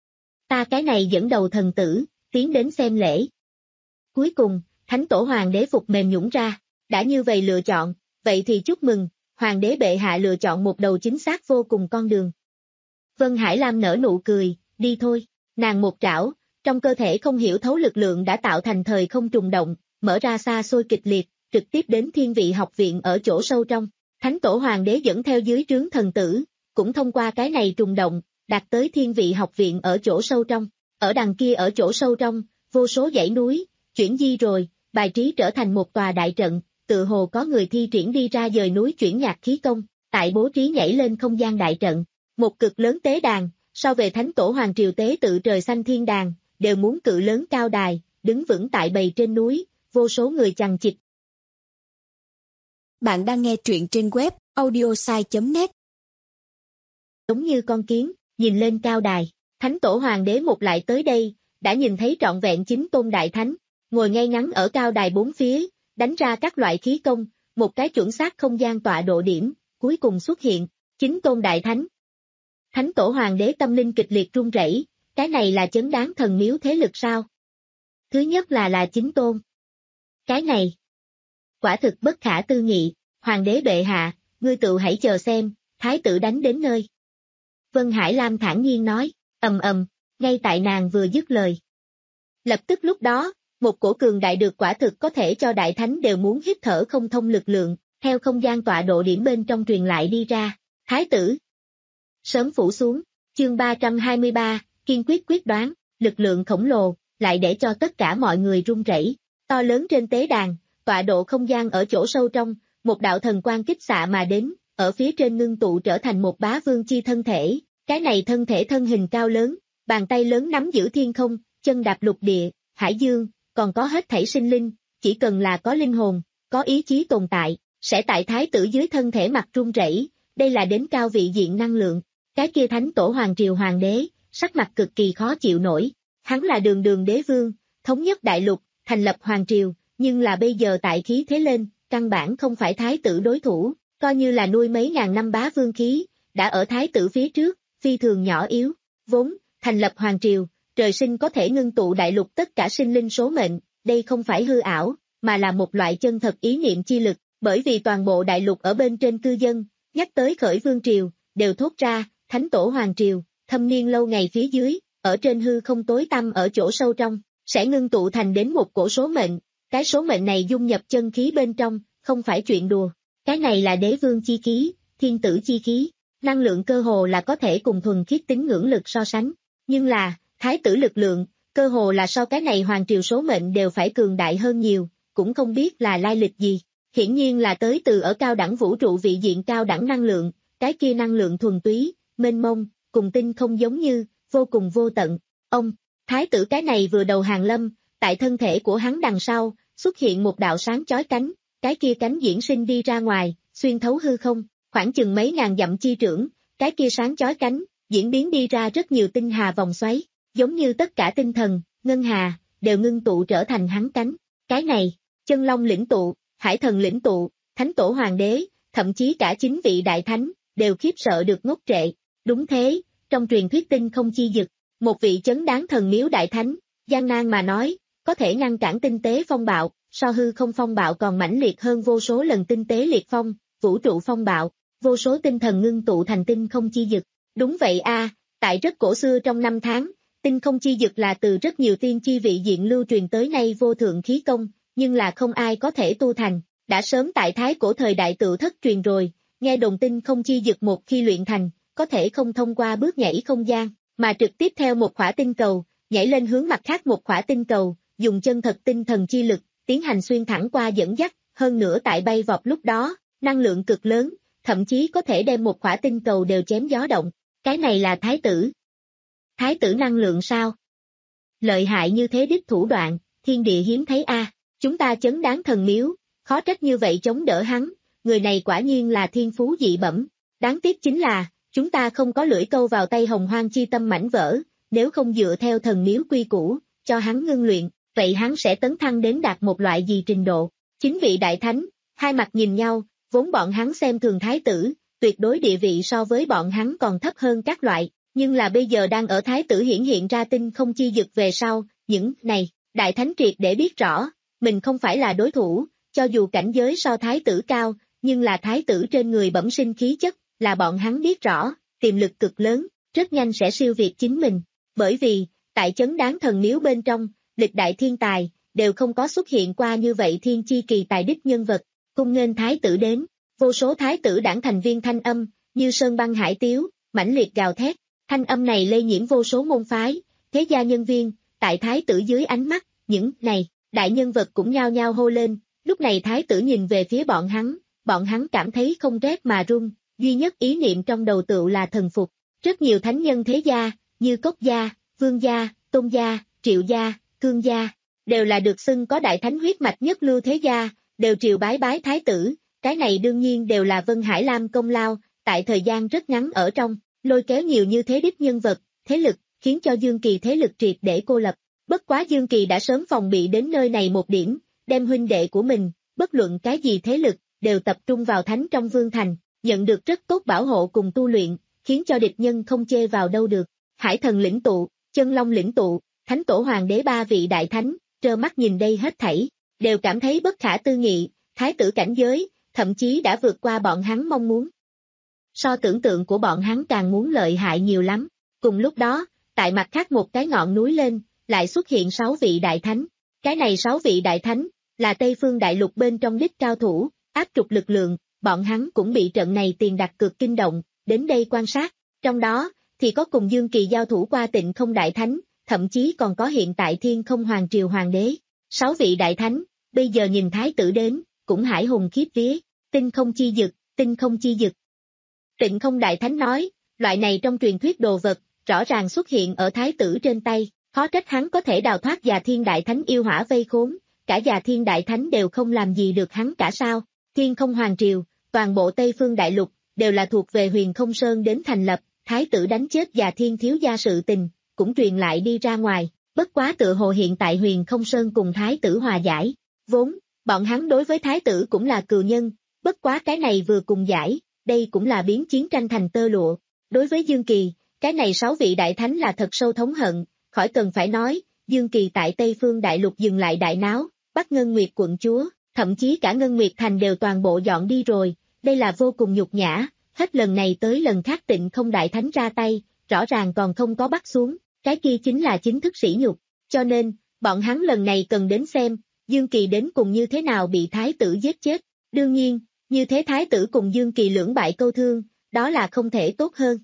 Ta cái này dẫn đầu thần tử, tiến đến xem lễ. Cuối cùng, thánh tổ hoàng đế phục mềm nhũn ra, đã như vậy lựa chọn, vậy thì chúc mừng, hoàng đế bệ hạ lựa chọn một đầu chính xác vô cùng con đường. Vân Hải Lam nở nụ cười, đi thôi, nàng một trảo, trong cơ thể không hiểu thấu lực lượng đã tạo thành thời không trùng động, mở ra xa xôi kịch liệt, trực tiếp đến thiên vị học viện ở chỗ sâu trong. Thánh tổ hoàng đế dẫn theo dưới trướng thần tử, cũng thông qua cái này trùng động, đạt tới thiên vị học viện ở chỗ sâu trong. Ở đằng kia ở chỗ sâu trong, vô số dãy núi, chuyển di rồi, bài trí trở thành một tòa đại trận, tự hồ có người thi triển đi ra dời núi chuyển nhạc khí công, tại bố trí nhảy lên không gian đại trận. Một cực lớn tế đàn, so về thánh tổ hoàng triều tế tự trời xanh thiên đàng, đều muốn cự lớn cao đài, đứng vững tại bầy trên núi, vô số người chằng chịt. Bạn đang nghe truyện trên web audiosai chấm net. Giống như con kiến, nhìn lên cao đài, Thánh Tổ Hoàng đế một lại tới đây, đã nhìn thấy trọn vẹn chín tôn đại thánh, ngồi ngay ngắn ở cao đài bốn phía, đánh ra các loại khí công, một cái chuẩn xác không gian tọa độ điểm, cuối cùng xuất hiện, chín tôn đại thánh. Thánh Tổ Hoàng đế tâm linh kịch liệt run rẩy, cái này là chấn đáng thần miếu thế lực sao? Thứ nhất là là chín tôn. Cái này, quả thực bất khả tư nghị, Hoàng đế bệ hạ, ngươi tự hãy chờ xem, thái tử đánh đến nơi. Vân Hải Lam thản nhiên nói, ầm ầm, ngay tại nàng vừa dứt lời. Lập tức lúc đó, một cổ cường đại được quả thực có thể cho đại thánh đều muốn hít thở không thông lực lượng, theo không gian tọa độ điểm bên trong truyền lại đi ra, thái tử. Sớm phủ xuống, chương ba trăm hai mươi ba, kiên quyết quyết đoán, lực lượng khổng lồ, lại để cho tất cả mọi người run rẩy. To lớn trên tế đàn, tọa độ không gian ở chỗ sâu trong, một đạo thần quang kích xạ mà đến, ở phía trên ngưng tụ trở thành một bá vương chi thân thể, cái này thân thể thân hình cao lớn, bàn tay lớn nắm giữ thiên không, chân đạp lục địa, hải dương, còn có hết thảy sinh linh, chỉ cần là có linh hồn, có ý chí tồn tại, sẽ tại thái tử dưới thân thể mặt run rẩy, đây là đến cao vị diện năng lượng, cái kia Thánh Tổ Hoàng triều hoàng đế, sắc mặt cực kỳ khó chịu nổi, hắn là đường đường đế vương, thống nhất đại lục, thành lập hoàng triều, nhưng là bây giờ tại khí thế lên, căn bản không phải thái tử đối thủ, coi như là nuôi mấy ngàn năm bá vương khí, đã ở thái tử phía trước, phi thường nhỏ yếu, vốn, thành lập hoàng triều, trời sinh có thể ngưng tụ đại lục tất cả sinh linh số mệnh, đây không phải hư ảo, mà là một loại chân thật ý niệm chi lực, bởi vì toàn bộ đại lục ở bên trên cư dân, nhắc tới khởi vương triều, đều thốt ra, Thánh Tổ Hoàng triều, thâm niên lâu ngày phía dưới, ở trên hư không tối tăm ở chỗ sâu trong, sẽ ngưng tụ thành đến một cổ số mệnh, cái số mệnh này dung nhập chân khí bên trong, không phải chuyện đùa, cái này là đế vương chi khí, thiên tử chi khí, năng lượng cơ hồ là có thể cùng thuần khiết tính ngưỡng lực so sánh, nhưng là, thái tử lực lượng, cơ hồ là so cái này hoàng triều số mệnh đều phải cường đại hơn nhiều, cũng không biết là lai lịch gì, hiển nhiên là tới từ ở cao đẳng vũ trụ vị diện cao đẳng năng lượng, cái kia năng lượng thuần túy, mênh mông, cùng tinh không giống như, vô cùng vô tận, ông, thái tử cái này vừa đầu hàng lâm, tại thân thể của hắn đằng sau, xuất hiện một đạo sáng chói cánh, cái kia cánh diễn sinh đi ra ngoài, xuyên thấu hư không, khoảng chừng mấy ngàn dặm chi trưởng, cái kia sáng chói cánh, diễn biến đi ra rất nhiều tinh hà vòng xoáy, giống như tất cả tinh thần, ngân hà, đều ngưng tụ trở thành hắn cánh, cái này, chân long lĩnh tụ, hải thần lĩnh tụ, Thánh Tổ Hoàng đế, thậm chí cả chính vị đại thánh, đều khiếp sợ được ngốc trệ, đúng thế, trong truyền thuyết tinh không chi dực, một vị chấn đáng thần miếu đại thánh, gian nan mà nói, có thể ngăn cản tinh tế phong bạo, so hư không phong bạo còn mãnh liệt hơn vô số lần tinh tế liệt phong, vũ trụ phong bạo, vô số tinh thần ngưng tụ thành tinh không chi dực. Đúng vậy a, tại rất cổ xưa trong năm tháng, tinh không chi dực là từ rất nhiều tiên chi vị diện lưu truyền tới nay vô thượng khí công, nhưng là không ai có thể tu thành, đã sớm tại thái cổ thời đại tự thất truyền rồi, nghe đồn tinh không chi dực một khi luyện thành, có thể không thông qua bước nhảy không gian, mà trực tiếp theo một khỏa tinh cầu, nhảy lên hướng mặt khác một khỏa tinh cầu, dùng chân thật tinh thần chi lực, tiến hành xuyên thẳng qua dẫn dắt, hơn nữa tại bay vọt lúc đó, năng lượng cực lớn, thậm chí có thể đem một khỏa tinh cầu đều chém gió động, cái này là thái tử. Thái tử năng lượng sao? Lợi hại như thế đích thủ đoạn, thiên địa hiếm thấy a, chúng ta chấn đáng thần miếu, khó trách như vậy chống đỡ hắn, người này quả nhiên là thiên phú dị bẩm, đáng tiếc chính là, chúng ta không có lưỡi câu vào tay hồng hoang chi tâm mảnh vỡ, nếu không dựa theo thần miếu quy củ, cho hắn ngưng luyện, vậy hắn sẽ tấn thăng đến đạt một loại gì trình độ. Chính vị đại thánh, hai mặt nhìn nhau, vốn bọn hắn xem thường thái tử, tuyệt đối địa vị so với bọn hắn còn thấp hơn các loại, nhưng là bây giờ đang ở thái tử hiển hiện ra tinh không chi dực về sau, những này, đại thánh triệt để biết rõ, mình không phải là đối thủ, cho dù cảnh giới so thái tử cao, nhưng là thái tử trên người bẩm sinh khí chất, là bọn hắn biết rõ, tiềm lực cực lớn, rất nhanh sẽ siêu việt chính mình, bởi vì, tại chấn đáng thần miếu bên trong, lịch đại thiên tài, đều không có xuất hiện qua như vậy thiên chi kỳ tài đích nhân vật, cung nghênh thái tử đến, vô số thái tử đảng thành viên thanh âm, như sơn băng hải tiếu, mãnh liệt gào thét, thanh âm này lây nhiễm vô số môn phái, thế gia nhân viên, tại thái tử dưới ánh mắt, những này, đại nhân vật cũng nhao nhao hô lên, lúc này thái tử nhìn về phía bọn hắn, bọn hắn cảm thấy không rét mà run, duy nhất ý niệm trong đầu tựu là thần phục, rất nhiều thánh nhân thế gia, như Cốc gia, Vương gia, Tôn gia, Triệu gia, Cương gia, đều là được xưng có đại thánh huyết mạch nhất lưu thế gia, đều triều bái bái thái tử, cái này đương nhiên đều là Vân Hải Lam công lao, tại thời gian rất ngắn ở trong, lôi kéo nhiều như thế đích nhân vật, thế lực, khiến cho Dương Kỳ thế lực triệt để cô lập. Bất quá Dương Kỳ đã sớm phòng bị đến nơi này một điểm, đem huynh đệ của mình, bất luận cái gì thế lực, đều tập trung vào thánh trong vương thành, nhận được rất tốt bảo hộ cùng tu luyện, khiến cho địch nhân không chê vào đâu được. Hải thần lĩnh tụ, chân long lĩnh tụ, thánh tổ hoàng đế ba vị đại thánh, trơ mắt nhìn đây hết thảy, đều cảm thấy bất khả tư nghị, thái tử cảnh giới, thậm chí đã vượt qua bọn hắn mong muốn. So tưởng tượng của bọn hắn càng muốn lợi hại nhiều lắm. Cùng lúc đó, tại mặt khác một cái ngọn núi lên, lại xuất hiện sáu vị đại thánh. Cái này sáu vị đại thánh, là Tây Phương Đại Lục bên trong đích cao thủ, áp trục lực lượng, bọn hắn cũng bị trận này tiền đặt cược kinh động, đến đây quan sát. Trong đó, thì có cùng Dương Kỳ giao thủ qua Tịnh Không Đại Thánh, thậm chí còn có hiện tại Thiên Không Hoàng Triều Hoàng đế. Sáu vị đại thánh, bây giờ nhìn thái tử đến, cũng hải hùng khiếp vía, tinh không chi dực, tinh không chi dực. Tịnh Không Đại Thánh nói, loại này trong truyền thuyết đồ vật, rõ ràng xuất hiện ở thái tử trên tay, khó trách hắn có thể đào thoát Già Thiên Đại Thánh yêu hỏa vây khốn, cả Già Thiên Đại Thánh đều không làm gì được hắn cả sao. Thiên Không Hoàng Triều, toàn bộ Tây Phương Đại Lục, đều là thuộc về Huyền Không Sơn đến thành lập, thái tử đánh chết Già Thiên thiếu gia sự tình, cũng truyền lại đi ra ngoài, bất quá tựa hồ hiện tại Huyền Không Sơn cùng thái tử hòa giải, vốn, bọn hắn đối với thái tử cũng là cừu nhân, bất quá cái này vừa cùng giải, đây cũng là biến chiến tranh thành tơ lụa. Đối với Dương Kỳ, cái này sáu vị đại thánh là thật sâu thống hận, khỏi cần phải nói, Dương Kỳ tại Tây Phương Đại Lục dừng lại đại náo, bắt Ngân Nguyệt quận chúa, thậm chí cả Ngân Nguyệt thành đều toàn bộ dọn đi rồi, đây là vô cùng nhục nhã, hết lần này tới lần khác Tịnh Không Đại Thánh ra tay, rõ ràng còn không có bắt xuống, cái kia chính là chính thức sỉ nhục, cho nên, bọn hắn lần này cần đến xem, Dương Kỳ đến cùng như thế nào bị thái tử giết chết, đương nhiên, như thế thái tử cùng Dương Kỳ lưỡng bại câu thương, đó là không thể tốt hơn.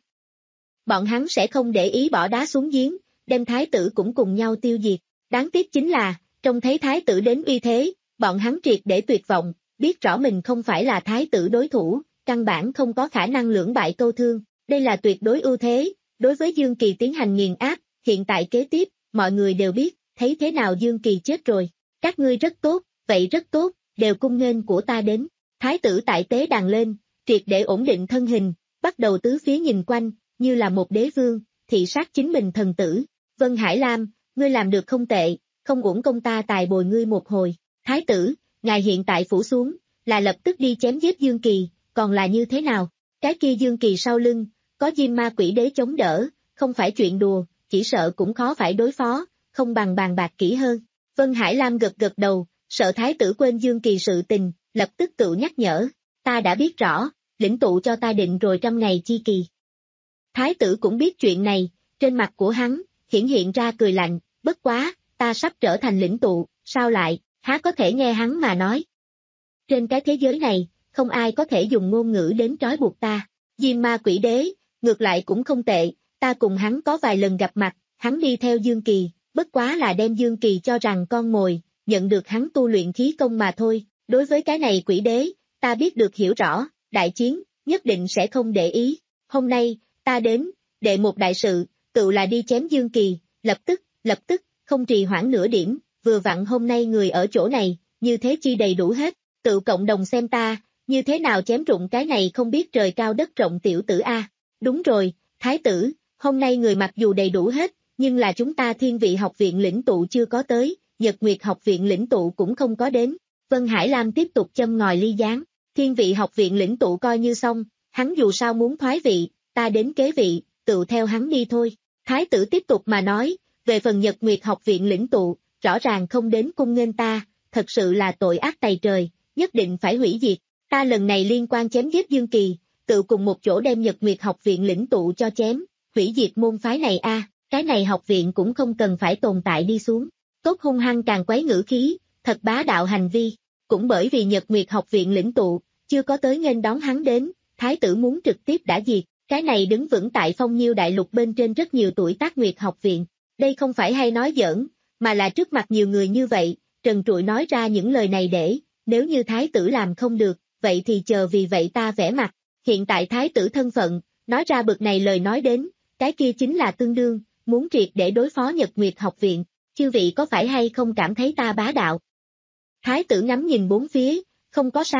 Bọn hắn sẽ không để ý bỏ đá xuống giếng, đem thái tử cũng cùng nhau tiêu diệt, đáng tiếc chính là, trông thấy thái tử đến uy thế, bọn hắn triệt để tuyệt vọng, biết rõ mình không phải là thái tử đối thủ, căn bản không có khả năng lưỡng bại câu thương, đây là tuyệt đối ưu thế, đối với Dương Kỳ tiến hành nghiền áp, hiện tại kế tiếp, mọi người đều biết, thấy thế nào Dương Kỳ chết rồi, các ngươi rất tốt, vậy rất tốt, đều cung nghênh của ta đến, thái tử tại tế đàn lên, triệt để ổn định thân hình, bắt đầu tứ phía nhìn quanh, như là một đế vương, thị sát chính mình thần tử, Vân Hải Lam, ngươi làm được không tệ, không uổng công ta tài bồi ngươi một hồi, thái tử, ngài hiện tại phủ xuống, là lập tức đi chém giết Dương Kỳ, còn là như thế nào, cái kia Dương Kỳ sau lưng, có Diêm Ma Quỷ Đế chống đỡ, không phải chuyện đùa, chỉ sợ cũng khó phải đối phó, không bằng bàn bạc kỹ hơn, Vân Hải Lam gật gật đầu, sợ thái tử quên Dương Kỳ sự tình, lập tức tự nhắc nhở, ta đã biết rõ, lĩnh tụ cho ta định rồi trăm ngày chi kỳ. Thái tử cũng biết chuyện này, trên mặt của hắn, hiển hiện ra cười lạnh, bất quá, ta sắp trở thành lĩnh tụ, sao lại, há có thể nghe hắn mà nói. Trên cái thế giới này, không ai có thể dùng ngôn ngữ đến trói buộc ta, Diêm Ma Quỷ Đế, ngược lại cũng không tệ, ta cùng hắn có vài lần gặp mặt, hắn đi theo Dương Kỳ, bất quá là đem Dương Kỳ cho rằng con mồi, nhận được hắn tu luyện khí công mà thôi, đối với cái này Quỷ Đế, ta biết được hiểu rõ, đại chiến, nhất định sẽ không để ý, hôm nay, ta đến, đệ một đại sự, tự là đi chém Dương Kỳ, lập tức, lập tức, không trì hoãn nửa điểm, vừa vặn hôm nay người ở chỗ này, như thế chi đầy đủ hết, tự cộng đồng xem ta, như thế nào chém rụng cái này không biết trời cao đất rộng tiểu tử A. Đúng rồi, thái tử, hôm nay người mặc dù đầy đủ hết, nhưng là chúng ta Thiên Vị học viện lĩnh tụ chưa có tới, Nhật Nguyệt học viện lĩnh tụ cũng không có đến. Vân Hải Lam tiếp tục châm ngòi ly gián, Thiên Vị học viện lĩnh tụ coi như xong, hắn dù sao muốn thoái vị, ta đến kế vị, tự theo hắn đi thôi. Thái tử tiếp tục mà nói, về phần Nhật Nguyệt học viện lĩnh tụ, rõ ràng không đến cung nghênh ta, thật sự là tội ác tày trời, nhất định phải hủy diệt. Ta lần này liên quan chém giết Dương Kỳ, tự cùng một chỗ đem Nhật Nguyệt học viện lĩnh tụ cho chém, hủy diệt môn phái này a, cái này học viện cũng không cần phải tồn tại đi xuống. Tốt hung hăng càng quấy ngữ khí, thật bá đạo hành vi, cũng bởi vì Nhật Nguyệt học viện lĩnh tụ, chưa có tới nghênh đón hắn đến, thái tử muốn trực tiếp đã diệt, cái này đứng vững tại Phong Nhiêu đại lục bên trên rất nhiều tuổi tác Nguyệt học viện, đây không phải hay nói giỡn, mà là trước mặt nhiều người như vậy, trần trụi nói ra những lời này để, nếu như thái tử làm không được, vậy thì chờ vì vậy ta vẽ mặt, hiện tại thái tử thân phận, nói ra bực này lời nói đến, cái kia chính là tương đương, muốn triệt để đối phó Nhật Nguyệt học viện, chư vị có phải hay không cảm thấy ta bá đạo? Thái tử ngắm nhìn bốn phía, không có sai,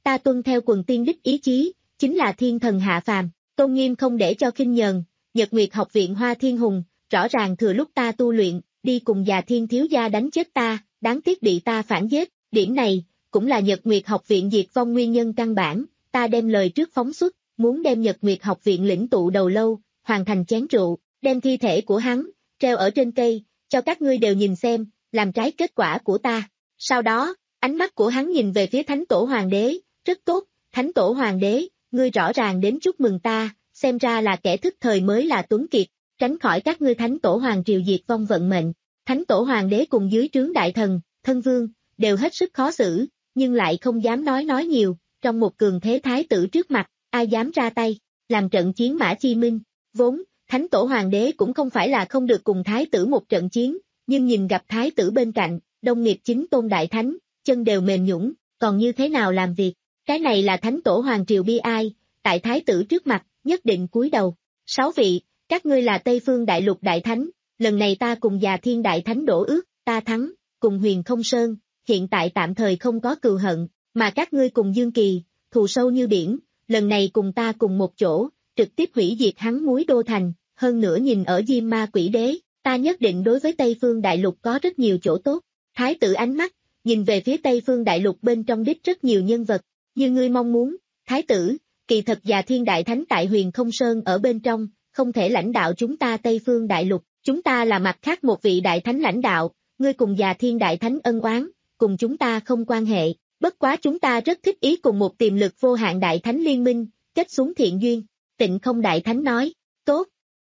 ta tuân theo quần tiên đích ý chí, chính là thiên thần hạ phàm, tôn nghiêm không để cho khinh nhờn, Nhật Nguyệt học viện Hoa Thiên Hùng, rõ ràng thừa lúc ta tu luyện, đi cùng già thiên thiếu gia đánh chết ta, đáng tiếc bị ta phản giết, điểm này, cũng là Nhật Nguyệt học viện diệt vong nguyên nhân căn bản, ta đem lời trước phóng xuất, muốn đem Nhật Nguyệt học viện lĩnh tụ đầu lâu, hoàn thành chén rượu, đem thi thể của hắn, treo ở trên cây, cho các ngươi đều nhìn xem, làm trái kết quả của ta. Sau đó, ánh mắt của hắn nhìn về phía Thánh Tổ Hoàng đế, rất tốt, Thánh Tổ Hoàng đế, ngươi rõ ràng đến chúc mừng ta, xem ra là kẻ thức thời mới là tuấn kiệt, tránh khỏi các ngươi Thánh Tổ Hoàng triều diệt vong vận mệnh. Thánh Tổ Hoàng đế cùng dưới trướng đại thần, thân vương, đều hết sức khó xử, nhưng lại không dám nói nói nhiều, trong một cường thế thái tử trước mặt, ai dám ra tay, làm trận chiến mã chi minh, vốn, Thánh Tổ Hoàng đế cũng không phải là không được cùng thái tử một trận chiến, nhưng nhìn gặp thái tử bên cạnh, đông nghiệp chính tôn đại thánh, chân đều mềm nhũn, còn như thế nào làm việc, cái này là Thánh Tổ Hoàng triều bi ai, tại thái tử trước mặt, nhất định cúi đầu. Sáu vị, các ngươi là Tây Phương Đại Lục Đại Thánh, lần này ta cùng già Thiên Đại Thánh đổ ước, ta thắng, cùng Huyền Không Sơn, hiện tại tạm thời không có cừu hận, mà các ngươi cùng Dương Kỳ, thù sâu như biển, lần này cùng ta cùng một chỗ, trực tiếp hủy diệt hắn Muối Đô Thành, hơn nữa nhìn ở Diêm Ma Quỷ Đế, ta nhất định đối với Tây Phương Đại Lục có rất nhiều chỗ tốt. Thái tử ánh mắt, nhìn về phía Tây Phương Đại Lục bên trong đích rất nhiều nhân vật, như ngươi mong muốn, Thái tử, kỳ thật già Thiên Đại Thánh tại Huyền Không Sơn ở bên trong, không thể lãnh đạo chúng ta Tây Phương Đại Lục, chúng ta là mặt khác một vị Đại Thánh lãnh đạo, ngươi cùng già Thiên Đại Thánh ân oán, cùng chúng ta không quan hệ, bất quá chúng ta rất thích ý cùng một tiềm lực vô hạn Đại Thánh liên minh, kết xuống thiện duyên. Tịnh Không Đại Thánh nói, tốt.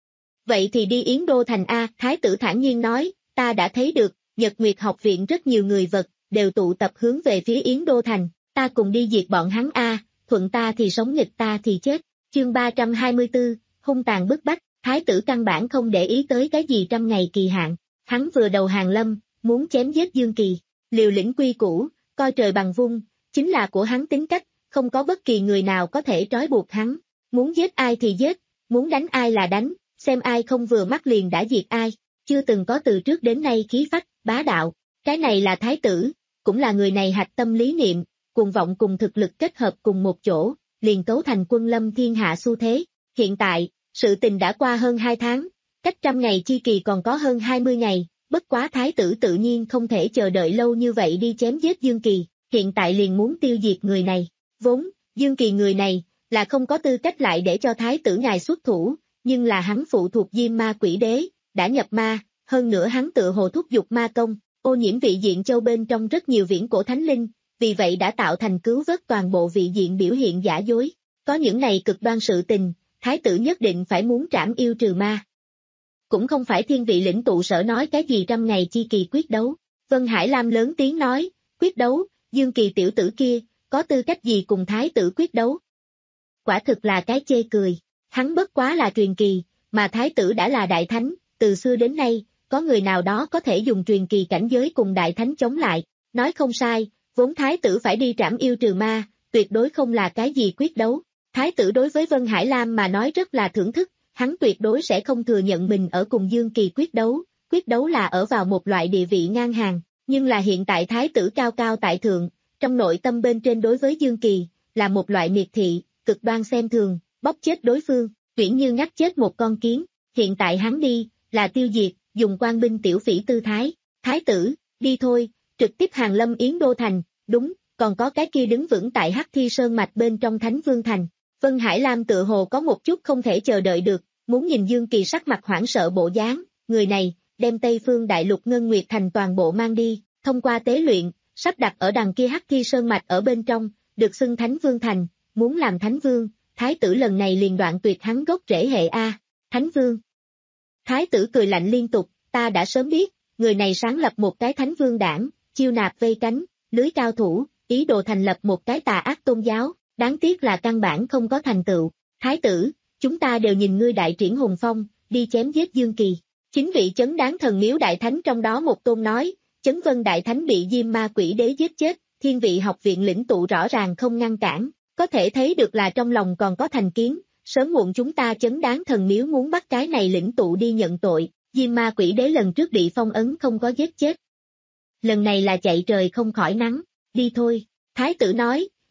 Vậy thì đi Yến Đô Thành A, Thái tử thản nhiên nói, ta đã thấy được, Nhật Nguyệt học viện rất nhiều người vật, đều tụ tập hướng về phía Yến Đô Thành, ta cùng đi diệt bọn hắn A, thuận ta thì sống nghịch ta thì chết. Chương ba trăm hai mươi tư, hung tàn bức bách, Thái tử căn bản không để ý tới cái gì trăm ngày kỳ hạn, hắn vừa đầu hàng lâm, muốn chém giết Dương Kỳ, liều lĩnh quy củ, coi trời bằng vung, chính là của hắn tính cách, không có bất kỳ người nào có thể trói buộc hắn, muốn giết ai thì giết, muốn đánh ai là đánh, xem ai không vừa mắt liền đã diệt ai, chưa từng có từ trước đến nay khí phách, bá đạo, cái này là thái tử, cũng là người này hạch tâm lý niệm, cuồng vọng cùng thực lực kết hợp cùng một chỗ, liền cấu thành quân lâm thiên hạ xu thế. Hiện tại, sự tình đã qua hơn hai tháng, cách trăm ngày chi kỳ còn có hơn hai mươi ngày, bất quá thái tử tự nhiên không thể chờ đợi lâu như vậy đi chém giết Dương Kỳ, hiện tại liền muốn tiêu diệt người này, vốn, Dương Kỳ người này, là không có tư cách lại để cho thái tử ngài xuất thủ, nhưng là hắn phụ thuộc Diêm Ma Quỷ Đế, đã nhập ma, hơn nữa hắn tự hồ thúc giục ma công, ô nhiễm vị diện châu bên trong rất nhiều viễn cổ thánh linh, vì vậy đã tạo thành cứu vớt toàn bộ vị diện biểu hiện giả dối. Có những này cực đoan sự tình, thái tử nhất định phải muốn trảm yêu trừ ma. Cũng không phải thiên vị lĩnh tụ sở nói cái gì trăm ngày chi kỳ quyết đấu. Vân Hải Lam lớn tiếng nói, quyết đấu, Dương Kỳ tiểu tử kia, có tư cách gì cùng thái tử quyết đấu? Quả thực là cái chê cười, hắn bất quá là truyền kỳ, mà thái tử đã là đại thánh, từ xưa đến nay, có người nào đó có thể dùng truyền kỳ cảnh giới cùng đại thánh chống lại, nói không sai, vốn thái tử phải đi trảm yêu trừ ma, tuyệt đối không là cái gì quyết đấu. Thái tử đối với Vân Hải Lam mà nói rất là thưởng thức, hắn tuyệt đối sẽ không thừa nhận mình ở cùng Dương Kỳ quyết đấu, quyết đấu là ở vào một loại địa vị ngang hàng, nhưng là hiện tại thái tử cao cao tại thượng, trong nội tâm bên trên đối với Dương Kỳ, là một loại miệt thị, cực đoan xem thường, bóp chết đối phương, uyển như ngắt chết một con kiến, hiện tại hắn đi, là tiêu diệt, dùng quan binh tiểu phỉ tư thái, thái tử, đi thôi, trực tiếp hàng lâm Yến Đô Thành, đúng, còn có cái kia đứng vững tại Hắc Thi Sơn Mạch bên trong Thánh Vương Thành. Vân Hải Lam tự hồ có một chút không thể chờ đợi được, muốn nhìn Dương Kỳ sắc mặt hoảng sợ bộ dáng, người này, đem Tây Phương Đại Lục Ngân Nguyệt Thành toàn bộ mang đi, thông qua tế luyện, sắp đặt ở đằng kia Hắc Thi Sơn Mạch ở bên trong, được xưng Thánh Vương Thành, muốn làm Thánh Vương, Thái tử lần này liền đoạn tuyệt hắn gốc rễ hệ A, Thánh Vương. Thái tử cười lạnh liên tục, ta đã sớm biết, người này sáng lập một cái Thánh Vương đảng, chiêu nạp vây cánh, lưới cao thủ, ý đồ thành lập một cái tà ác tôn giáo, đáng tiếc là căn bản không có thành tựu. Thái tử, chúng ta đều nhìn ngươi đại triển hùng phong, đi chém giết Dương Kỳ. Chính vị chấn đáng thần miếu đại thánh trong đó một tôn nói, chấn vân đại thánh bị Diêm Ma Quỷ Đế giết chết, thiên vị học viện lĩnh tụ rõ ràng không ngăn cản, có thể thấy được là trong lòng còn có thành kiến, sớm muộn chúng ta chấn đáng thần miếu muốn bắt cái này lĩnh tụ đi nhận tội, Diêm Ma Quỷ Đế lần trước bị phong ấn không có giết chết. Lần này là chạy trời không khỏi nắng, đi thôi, thái tử nói,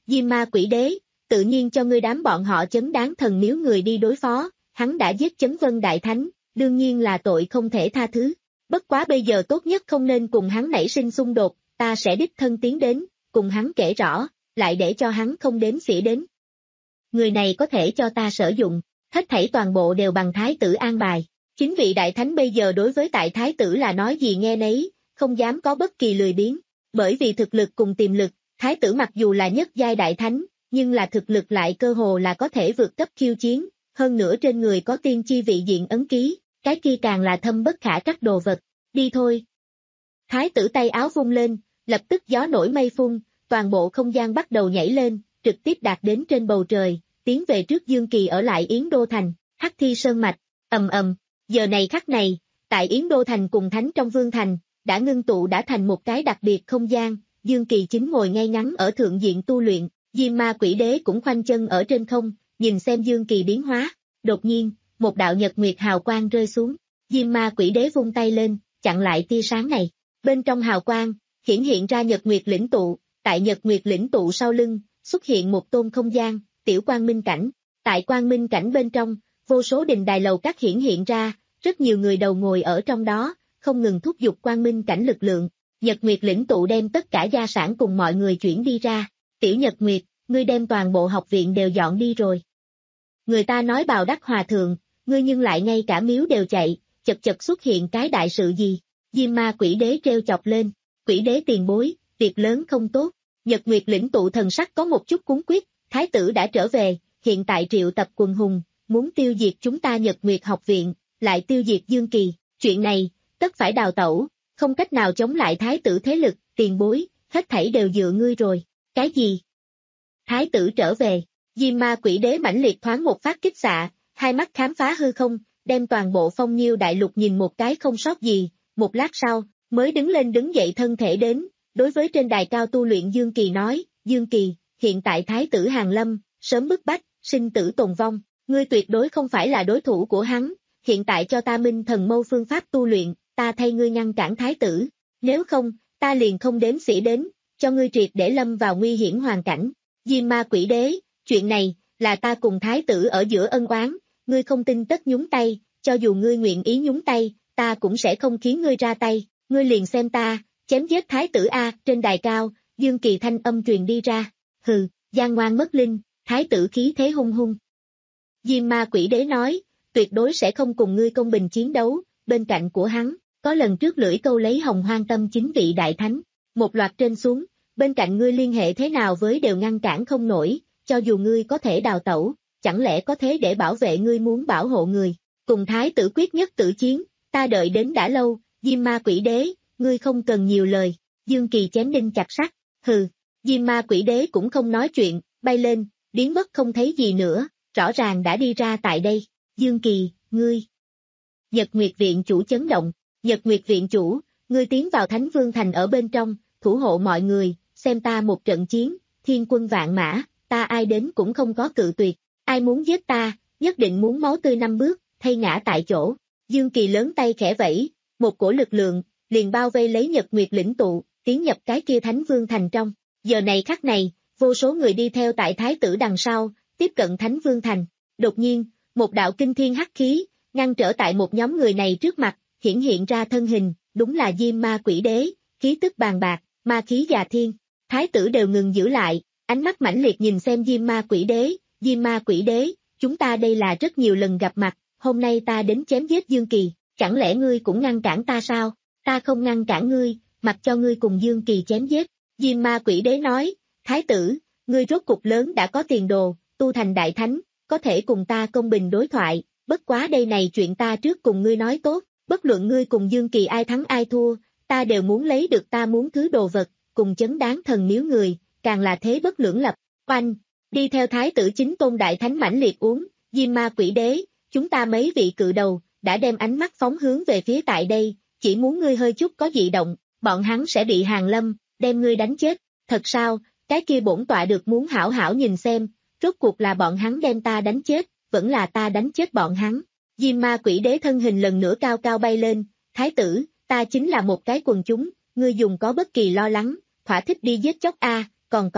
Diêm Ma Quỷ Đế, tự nhiên cho ngươi đám bọn họ chấn đáng thần miếu người đi đối phó, hắn đã giết Chấn Vân Đại Thánh, đương nhiên là tội không thể tha thứ. Bất quá bây giờ tốt nhất không nên cùng hắn nảy sinh xung đột, ta sẽ đích thân tiến đến, cùng hắn kể rõ, lại để cho hắn không đếm xỉa đến. Người này có thể cho ta sử dụng, hết thảy toàn bộ đều bằng thái tử an bài. Chính vị đại thánh bây giờ đối với tại thái tử là nói gì nghe nấy, không dám có bất kỳ lười biếng, bởi vì thực lực cùng tiềm lực, thái tử mặc dù là nhất giai đại thánh, nhưng là thực lực lại cơ hồ là có thể vượt cấp khiêu chiến, hơn nữa trên người có tiên chi vị diện ấn ký, cái kia càng là thâm bất khả trắc đồ vật, đi thôi. Thái tử tay áo vung lên, lập tức gió nổi mây phun, toàn bộ không gian bắt đầu nhảy lên, trực tiếp đạt đến trên bầu trời, tiến về trước Dương Kỳ ở lại Yến Đô Thành, Hắc Thi Sơn Mạch, ầm ầm, giờ này khắc này, tại Yến Đô Thành cùng Thánh trong Vương Thành, đã ngưng tụ đã thành một cái đặc biệt không gian, Dương Kỳ chính ngồi ngay ngắn ở thượng diện tu luyện, Diêm Ma Quỷ Đế cũng khoanh chân ở trên không, nhìn xem Dương Kỳ biến hóa, đột nhiên, một đạo nhật nguyệt hào quang rơi xuống, Diêm Ma Quỷ Đế vung tay lên, chặn lại tia sáng này, bên trong hào quang, hiển hiện ra nhật nguyệt lĩnh tụ, tại nhật nguyệt lĩnh tụ sau lưng, xuất hiện một tôn không gian, tiểu quang minh cảnh, tại quang minh cảnh bên trong, vô số đình đài lầu các hiển hiện ra, rất nhiều người đầu ngồi ở trong đó, không ngừng thúc giục quang minh cảnh lực lượng, nhật nguyệt lĩnh tụ đem tất cả gia sản cùng mọi người chuyển đi ra, tiểu nhật nguyệt, ngươi đem toàn bộ học viện đều dọn đi rồi. Người ta nói Bào Đắc Hòa Thượng, ngươi nhưng lại ngay cả miếu đều chạy, chật chật xuất hiện cái đại sự gì, Diêm Ma Quỷ Đế treo chọc lên, Quỷ Đế tiền bối, việc lớn không tốt, nhật nguyệt lĩnh tụ thần sắc có một chút cuốn quyết, thái tử đã trở về, hiện tại triệu tập quần hùng, muốn tiêu diệt chúng ta nhật nguyệt học viện, lại tiêu diệt Dương Kỳ, chuyện này, tất phải đào tẩu, không cách nào chống lại thái tử thế lực, tiền bối, hết thảy đều dựa ngươi rồi, cái gì? Thái tử trở về, Diêm Ma Quỷ Đế mãnh liệt thoáng một phát kích xạ, hai mắt khám phá hư không, đem toàn bộ Phong Nhiêu đại lục nhìn một cái không sót gì, một lát sau, mới đứng lên đứng dậy thân thể đến, đối với trên đài cao tu luyện Dương Kỳ nói, Dương Kỳ, hiện tại thái tử Hàn Lâm, sớm bức bách, sinh tử tồn vong, ngươi tuyệt đối không phải là đối thủ của hắn, hiện tại cho ta minh thần mâu phương pháp tu luyện, ta thay ngươi ngăn cản thái tử, nếu không, ta liền không đếm xỉa đến, cho ngươi triệt để lâm vào nguy hiểm hoàn cảnh. Diêm Ma Quỷ Đế, chuyện này, là ta cùng thái tử ở giữa ân oán, ngươi không tin tất nhúng tay, cho dù ngươi nguyện ý nhúng tay, ta cũng sẽ không khiến ngươi ra tay, ngươi liền xem ta, chém giết thái tử A, trên đài cao, Dương Kỳ thanh âm truyền đi ra, hừ, gian ngoan mất linh, thái tử khí thế hung hung. Diêm Ma Quỷ Đế nói, tuyệt đối sẽ không cùng ngươi công bình chiến đấu, bên cạnh của hắn, có lần trước lưỡi câu lấy hồng hoang tâm chính vị đại thánh, một loạt trên xuống, bên cạnh ngươi liên hệ thế nào với đều ngăn cản không nổi, cho dù ngươi có thể đào tẩu, chẳng lẽ có thế để bảo vệ ngươi muốn bảo hộ người, cùng thái tử quyết nhất tử chiến, ta đợi đến đã lâu, Diêm Ma Quỷ Đế, ngươi không cần nhiều lời, Dương Kỳ chém đinh chặt sắt, hừ, Diêm Ma Quỷ Đế cũng không nói chuyện, bay lên, biến mất không thấy gì nữa, rõ ràng đã đi ra tại đây, Dương Kỳ, ngươi. Nhật Nguyệt Viện chủ chấn động, Nhật Nguyệt Viện chủ, ngươi tiến vào Thánh Vương Thành ở bên trong, thủ hộ mọi người, xem ta một trận chiến, thiên quân vạn mã, ta ai đến cũng không có cự tuyệt, ai muốn giết ta, nhất định muốn máu tươi năm bước, thay ngã tại chỗ. Dương Kỳ lớn tay khẽ vẫy, một cổ lực lượng, liền bao vây lấy Nhật Nguyệt lĩnh tụ, tiến nhập cái kia Thánh Vương Thành trong. Giờ này khắc này, vô số người đi theo tại thái tử đằng sau, tiếp cận Thánh Vương Thành. Đột nhiên, một đạo kinh thiên hắc khí, ngăn trở tại một nhóm người này trước mặt, hiển hiện ra thân hình, đúng là Diêm Ma Quỷ Đế, khí tức bàn bạc, ma khí già thiên. Thái tử đều ngừng giữ lại, ánh mắt mãnh liệt nhìn xem Diêm Ma Quỷ Đế, Diêm Ma Quỷ Đế, chúng ta đây là rất nhiều lần gặp mặt, hôm nay ta đến chém giết Dương Kỳ, chẳng lẽ ngươi cũng ngăn cản ta sao? Ta không ngăn cản ngươi, mặc cho ngươi cùng Dương Kỳ chém giết. Diêm Ma Quỷ Đế nói, thái tử, ngươi rốt cục lớn đã có tiền đồ, tu thành đại thánh, có thể cùng ta công bình đối thoại, bất quá đây này chuyện ta trước cùng ngươi nói tốt, bất luận ngươi cùng Dương Kỳ ai thắng ai thua, ta đều muốn lấy được ta muốn thứ đồ vật, cùng chấn đáng thần miếu người, càng là thế bất lưỡng lập. Oanh, đi theo thái tử chính tôn đại thánh mãnh liệt uống, Diêm Ma Quỷ Đế, chúng ta mấy vị cự đầu, đã đem ánh mắt phóng hướng về phía tại đây, chỉ muốn ngươi hơi chút có dị động, bọn hắn sẽ bị Hàn Lâm, đem ngươi đánh chết, thật sao, cái kia bổn tọa được muốn hảo hảo nhìn xem, rốt cuộc là bọn hắn đem ta đánh chết, vẫn là ta đánh chết bọn hắn. Diêm Ma Quỷ Đế thân hình lần nữa cao cao bay lên, thái tử, ta chính là một cái quần chúng, ngươi dùng có bất kỳ lo lắng, thỏa thích đi giết chóc a, còn có,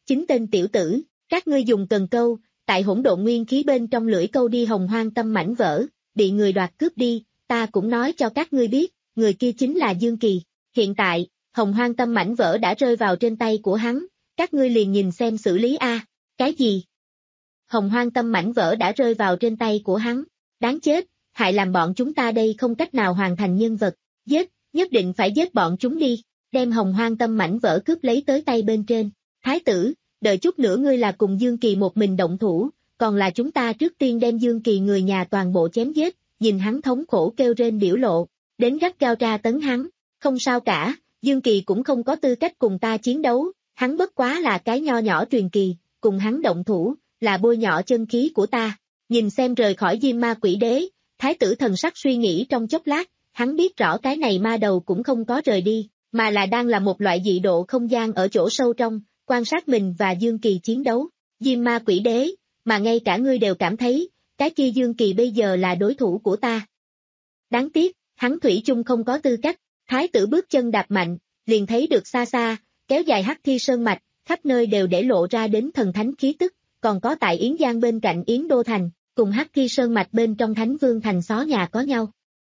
Chính tên tiểu tử, các ngươi dùng cần câu, tại hỗn độn nguyên khí bên trong lưỡi câu đi hồng hoang tâm mảnh vỡ, bị người đoạt cướp đi, ta cũng nói cho các ngươi biết, người kia chính là Dương Kỳ. Hiện tại, hồng hoang tâm mảnh vỡ đã rơi vào trên tay của hắn, các ngươi liền nhìn xem xử lý a. Cái gì? Hồng hoang tâm mảnh vỡ đã rơi vào trên tay của hắn, đáng chết, hại làm bọn chúng ta đây không cách nào hoàn thành nhân vật, giết, nhất định phải giết bọn chúng đi, đem hồng hoang tâm mảnh vỡ cướp lấy tới tay bên trên. Thái tử, đợi chút nữa ngươi là cùng Dương Kỳ một mình động thủ, còn là chúng ta trước tiên đem Dương Kỳ người nhà toàn bộ chém giết, nhìn hắn thống khổ kêu rên biểu lộ, đến gắt gao tra tấn hắn, không sao cả, Dương Kỳ cũng không có tư cách cùng ta chiến đấu, hắn bất quá là cái nho nhỏ truyền kỳ, cùng hắn động thủ, là bôi nhọ chân khí của ta. Nhìn xem rời khỏi Diêm Ma Quỷ Đế, thái tử thần sắc suy nghĩ trong chốc lát, hắn biết rõ cái này ma đầu cũng không có rời đi, mà là đang là một loại dị độ không gian ở chỗ sâu trong, quan sát mình và Dương Kỳ chiến đấu. Diêm Ma Quỷ Đế, mà ngay cả ngươi đều cảm thấy, cái kia Dương Kỳ bây giờ là đối thủ của ta. Đáng tiếc, hắn thủy chung không có tư cách, thái tử bước chân đạp mạnh, liền thấy được xa xa, kéo dài hắc thi sơn mạch, khắp nơi đều để lộ ra đến thần thánh khí tức, còn có tại Yến Giang bên cạnh Yến Đô Thành, cùng hắc thi sơn mạch bên trong Thánh Vương Thành xó nhà có nhau.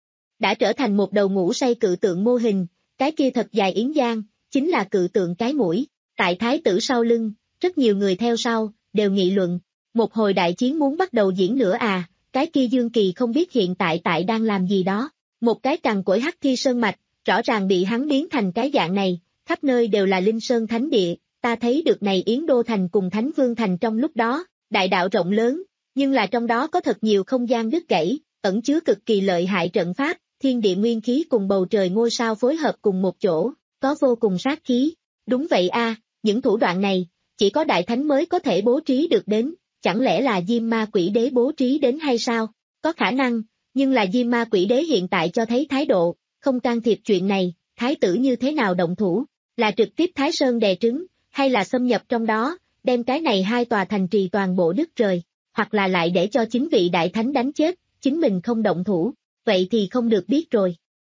Đã trở thành một đầu ngủ say cự tượng mô hình, cái kia thật dài Yến Giang, chính là cự tượng cái mũi, tại thái tử sau lưng, rất nhiều người theo sau, đều nghị luận, một hồi đại chiến muốn bắt đầu diễn nữa à, cái kia Dương Kỳ không biết hiện tại tại đang làm gì đó, một cái cằn cỗi hắc thi sơn mạch, rõ ràng bị hắn biến thành cái dạng này, khắp nơi đều là linh sơn thánh địa, ta thấy được này Yến Đô Thành cùng Thánh Vương Thành trong lúc đó, đại đạo rộng lớn, nhưng là trong đó có thật nhiều không gian đứt gãy, ẩn chứa cực kỳ lợi hại trận pháp, thiên địa nguyên khí cùng bầu trời ngôi sao phối hợp cùng một chỗ, có vô cùng sát khí. Đúng vậy a, những thủ đoạn này, chỉ có đại thánh mới có thể bố trí được đến, chẳng lẽ là Diêm Ma Quỷ Đế bố trí đến hay sao? Có khả năng, nhưng là Diêm Ma Quỷ Đế hiện tại cho thấy thái độ, không can thiệp chuyện này, thái tử như thế nào động thủ, là trực tiếp Thái Sơn đè trứng, hay là xâm nhập trong đó, đem cái này hai tòa thành trì toàn bộ đứt rời, hoặc là lại để cho chính vị đại thánh đánh chết, chính mình không động thủ, vậy thì không được biết rồi.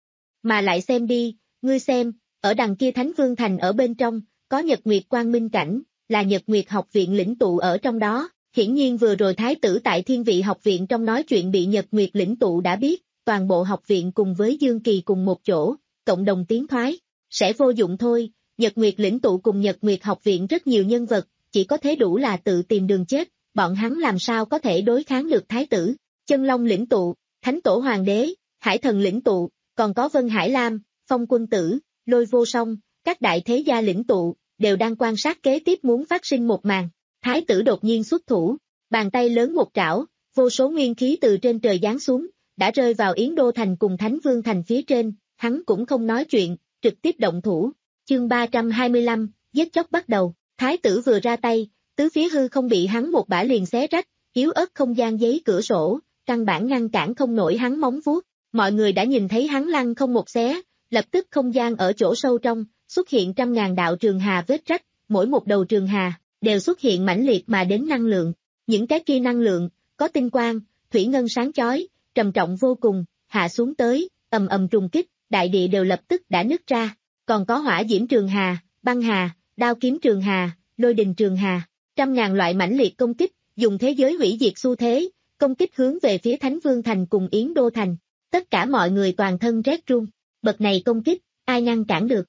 Mà lại xem đi, ngươi xem, ở đằng kia Thánh Vương Thành ở bên trong, có Nhật Nguyệt Quang Minh Cảnh, là Nhật Nguyệt học viện lĩnh tụ ở trong đó, hiển nhiên vừa rồi thái tử tại Thiên Vị học viện trong nói chuyện bị Nhật Nguyệt lĩnh tụ đã biết, toàn bộ học viện cùng với Dương Kỳ cùng một chỗ, cộng đồng tiến thoái, sẽ vô dụng thôi. Nhật Nguyệt lĩnh tụ cùng Nhật Nguyệt học viện rất nhiều nhân vật, chỉ có thế đủ là tự tìm đường chết, bọn hắn làm sao có thể đối kháng được thái tử. Chân Long lĩnh tụ, Thánh Tổ Hoàng đế, Hải Thần lĩnh tụ, còn có Vân Hải Lam, Phong Quân Tử, Lôi Vô Song, các đại thế gia lĩnh tụ, đều đang quan sát kế tiếp muốn phát sinh một màn. Thái tử đột nhiên xuất thủ, bàn tay lớn một trảo, vô số nguyên khí từ trên trời giáng xuống, đã rơi vào Yến Đô Thành cùng Thánh Vương Thành phía trên, hắn cũng không nói chuyện, trực tiếp động thủ. Chương ba trăm hai mươi lăm, giết chóc bắt đầu, thái tử vừa ra tay, tứ phía hư không bị hắn một bả liền xé rách, yếu ớt không gian giấy cửa sổ, căn bản ngăn cản không nổi hắn móng vuốt, mọi người đã nhìn thấy hắn lăn không một xé, lập tức không gian ở chỗ sâu trong, xuất hiện trăm ngàn đạo trường hà vết rách, mỗi một đầu trường hà, đều xuất hiện mãnh liệt mà đến năng lượng, những cái kia năng lượng, có tinh quang, thủy ngân sáng chói, trầm trọng vô cùng, hạ xuống tới, ầm ầm trùng kích, đại địa đều lập tức đã nứt ra. Còn có hỏa diễm trường hà, băng hà, đao kiếm trường hà, lôi đình trường hà, trăm ngàn loại mãnh liệt công kích, dùng thế giới hủy diệt xu thế, công kích hướng về phía Thánh Vương Thành cùng Yến Đô Thành. Tất cả mọi người toàn thân rét run, bậc này công kích, ai ngăn cản được?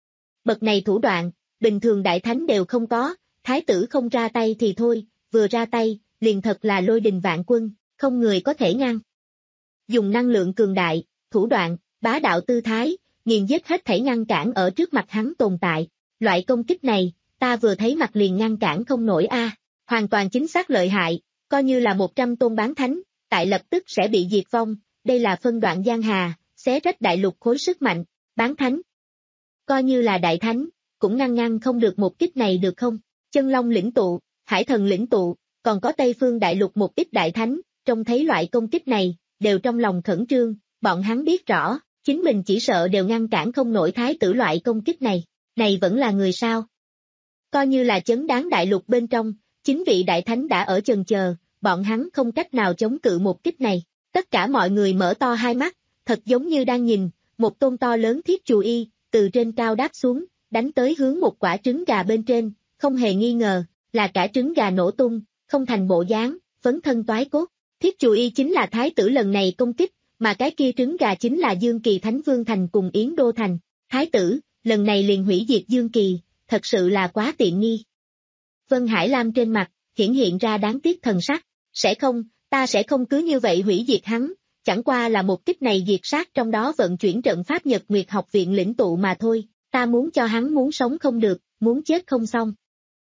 Bậc này thủ đoạn, bình thường đại thánh đều không có, thái tử không ra tay thì thôi, vừa ra tay, liền thật là lôi đình vạn quân, không người có thể ngăn. Dùng năng lượng cường đại, thủ đoạn, bá đạo tư thái, nghiền giết hết thảy ngăn cản ở trước mặt hắn tồn tại. Loại công kích này, ta vừa thấy mặt liền ngăn cản không nổi a, à. Hoàn toàn chính xác lợi hại, coi như là một trăm tôn bán thánh, tại lập tức sẽ bị diệt vong, đây là phân đoạn giang hà, xé rách đại lục khối sức mạnh, bán thánh. Coi như là đại thánh, cũng ngăn ngăn không được một kích này được không? Chân Long lĩnh tụ, Hải Thần lĩnh tụ, còn có Tây Phương đại lục một ít đại thánh, trông thấy loại công kích này, đều trong lòng khẩn trương, bọn hắn biết rõ. Chính mình chỉ sợ đều ngăn cản không nổi thái tử loại công kích này, này vẫn là người sao? Coi như là chấn đáng đại lục bên trong, chính vị đại thánh đã ở chần chờ, bọn hắn không cách nào chống cự một kích này. Tất cả mọi người mở to hai mắt, thật giống như đang nhìn, một tôn to lớn thiết chù y, từ trên cao đáp xuống, đánh tới hướng một quả trứng gà bên trên, không hề nghi ngờ, là cả trứng gà nổ tung, không thành bộ dáng, phấn thân toái cốt. Thiết Chù Y chính là thái tử lần này công kích, mà cái kia trứng gà chính là Dương Kỳ Thánh Vương Thành cùng Yến Đô Thành. Thái tử, lần này liền hủy diệt Dương Kỳ, thật sự là quá tiện nghi. Vân Hải Lam trên mặt, hiển hiện ra đáng tiếc thần sắc, sẽ không, ta sẽ không cứ như vậy hủy diệt hắn, chẳng qua là một kích này diệt sát trong đó vận chuyển trận pháp Nhật Nguyệt học viện lĩnh tụ mà thôi, ta muốn cho hắn muốn sống không được, muốn chết không xong.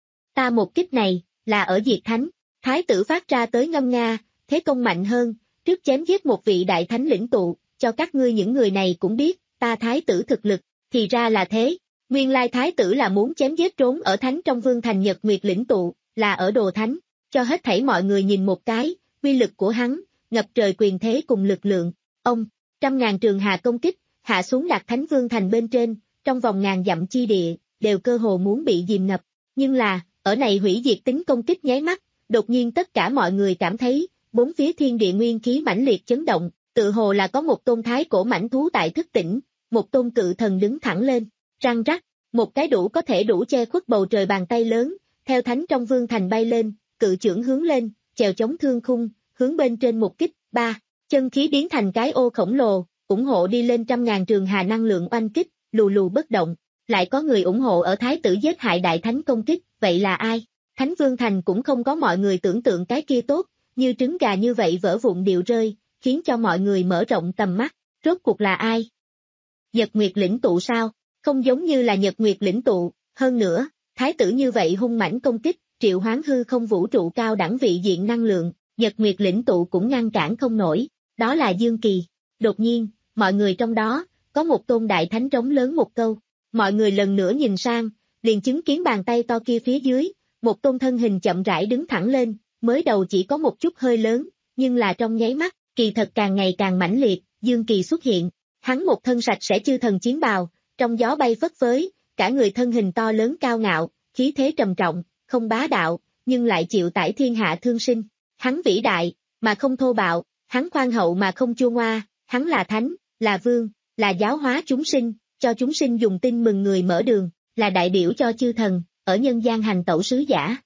Ta một kích này, là ở diệt thánh, thái tử phát ra tới ngâm nga, thế công mạnh hơn, trước chém giết một vị đại thánh lĩnh tụ, cho các ngươi những người này cũng biết, ta thái tử thực lực, thì ra là thế, nguyên lai thái tử là muốn chém giết trốn ở thánh trong vương thành Nhật Nguyệt lĩnh tụ, là ở đồ thánh, cho hết thảy mọi người nhìn một cái, uy lực của hắn, ngập trời quyền thế cùng lực lượng, ông, trăm ngàn trường hà công kích, hạ xuống đặt thánh vương thành bên trên, trong vòng ngàn dặm chi địa, đều cơ hồ muốn bị dìm ngập, nhưng là, ở này hủy diệt tính công kích nháy mắt, đột nhiên tất cả mọi người cảm thấy, bốn phía thiên địa nguyên khí mãnh liệt chấn động, tự hồ là có một tôn thái cổ mãnh thú tại thức tỉnh, một tôn cự thần đứng thẳng lên, răng rắc, một cái đủ có thể đủ che khuất bầu trời bàn tay lớn, theo thánh trong vương thành bay lên, cự chưởng hướng lên, chèo chống thương khung, hướng bên trên một kích, ba, chân khí biến thành cái ô khổng lồ, ủng hộ đi lên trăm ngàn trường hà năng lượng oanh kích, lù lù bất động, lại có người ủng hộ ở thái tử giết hại đại thánh công kích, vậy là ai? Thánh vương thành cũng không có mọi người tưởng tượng cái kia tốt, như trứng gà như vậy vỡ vụn điệu rơi, khiến cho mọi người mở rộng tầm mắt, rốt cuộc là ai? Nhật Nguyệt lĩnh tụ sao? Không giống như là Nhật Nguyệt lĩnh tụ, hơn nữa, thái tử như vậy hung mãnh công kích, triệu hoán hư không vũ trụ cao đẳng vị diện năng lượng, Nhật Nguyệt lĩnh tụ cũng ngăn cản không nổi, đó là Dương Kỳ. Đột nhiên, mọi người trong đó, có một tôn đại thánh trống lớn một câu, mọi người lần nữa nhìn sang, liền chứng kiến bàn tay to kia phía dưới, một tôn thân hình chậm rãi đứng thẳng lên, mới đầu chỉ có một chút hơi lớn, nhưng là trong nháy mắt, kỳ thật càng ngày càng mãnh liệt, Dương Kỳ xuất hiện, hắn một thân sạch sẽ chư thần chiến bào, trong gió bay phất phới, cả người thân hình to lớn cao ngạo, khí thế trầm trọng, không bá đạo, nhưng lại chịu tải thiên hạ thương sinh, hắn vĩ đại, mà không thô bạo, hắn khoan hậu mà không chua ngoa, hắn là thánh, là vương, là giáo hóa chúng sinh, cho chúng sinh dùng tin mừng người mở đường, là đại biểu cho chư thần, ở nhân gian hành tẩu sứ giả.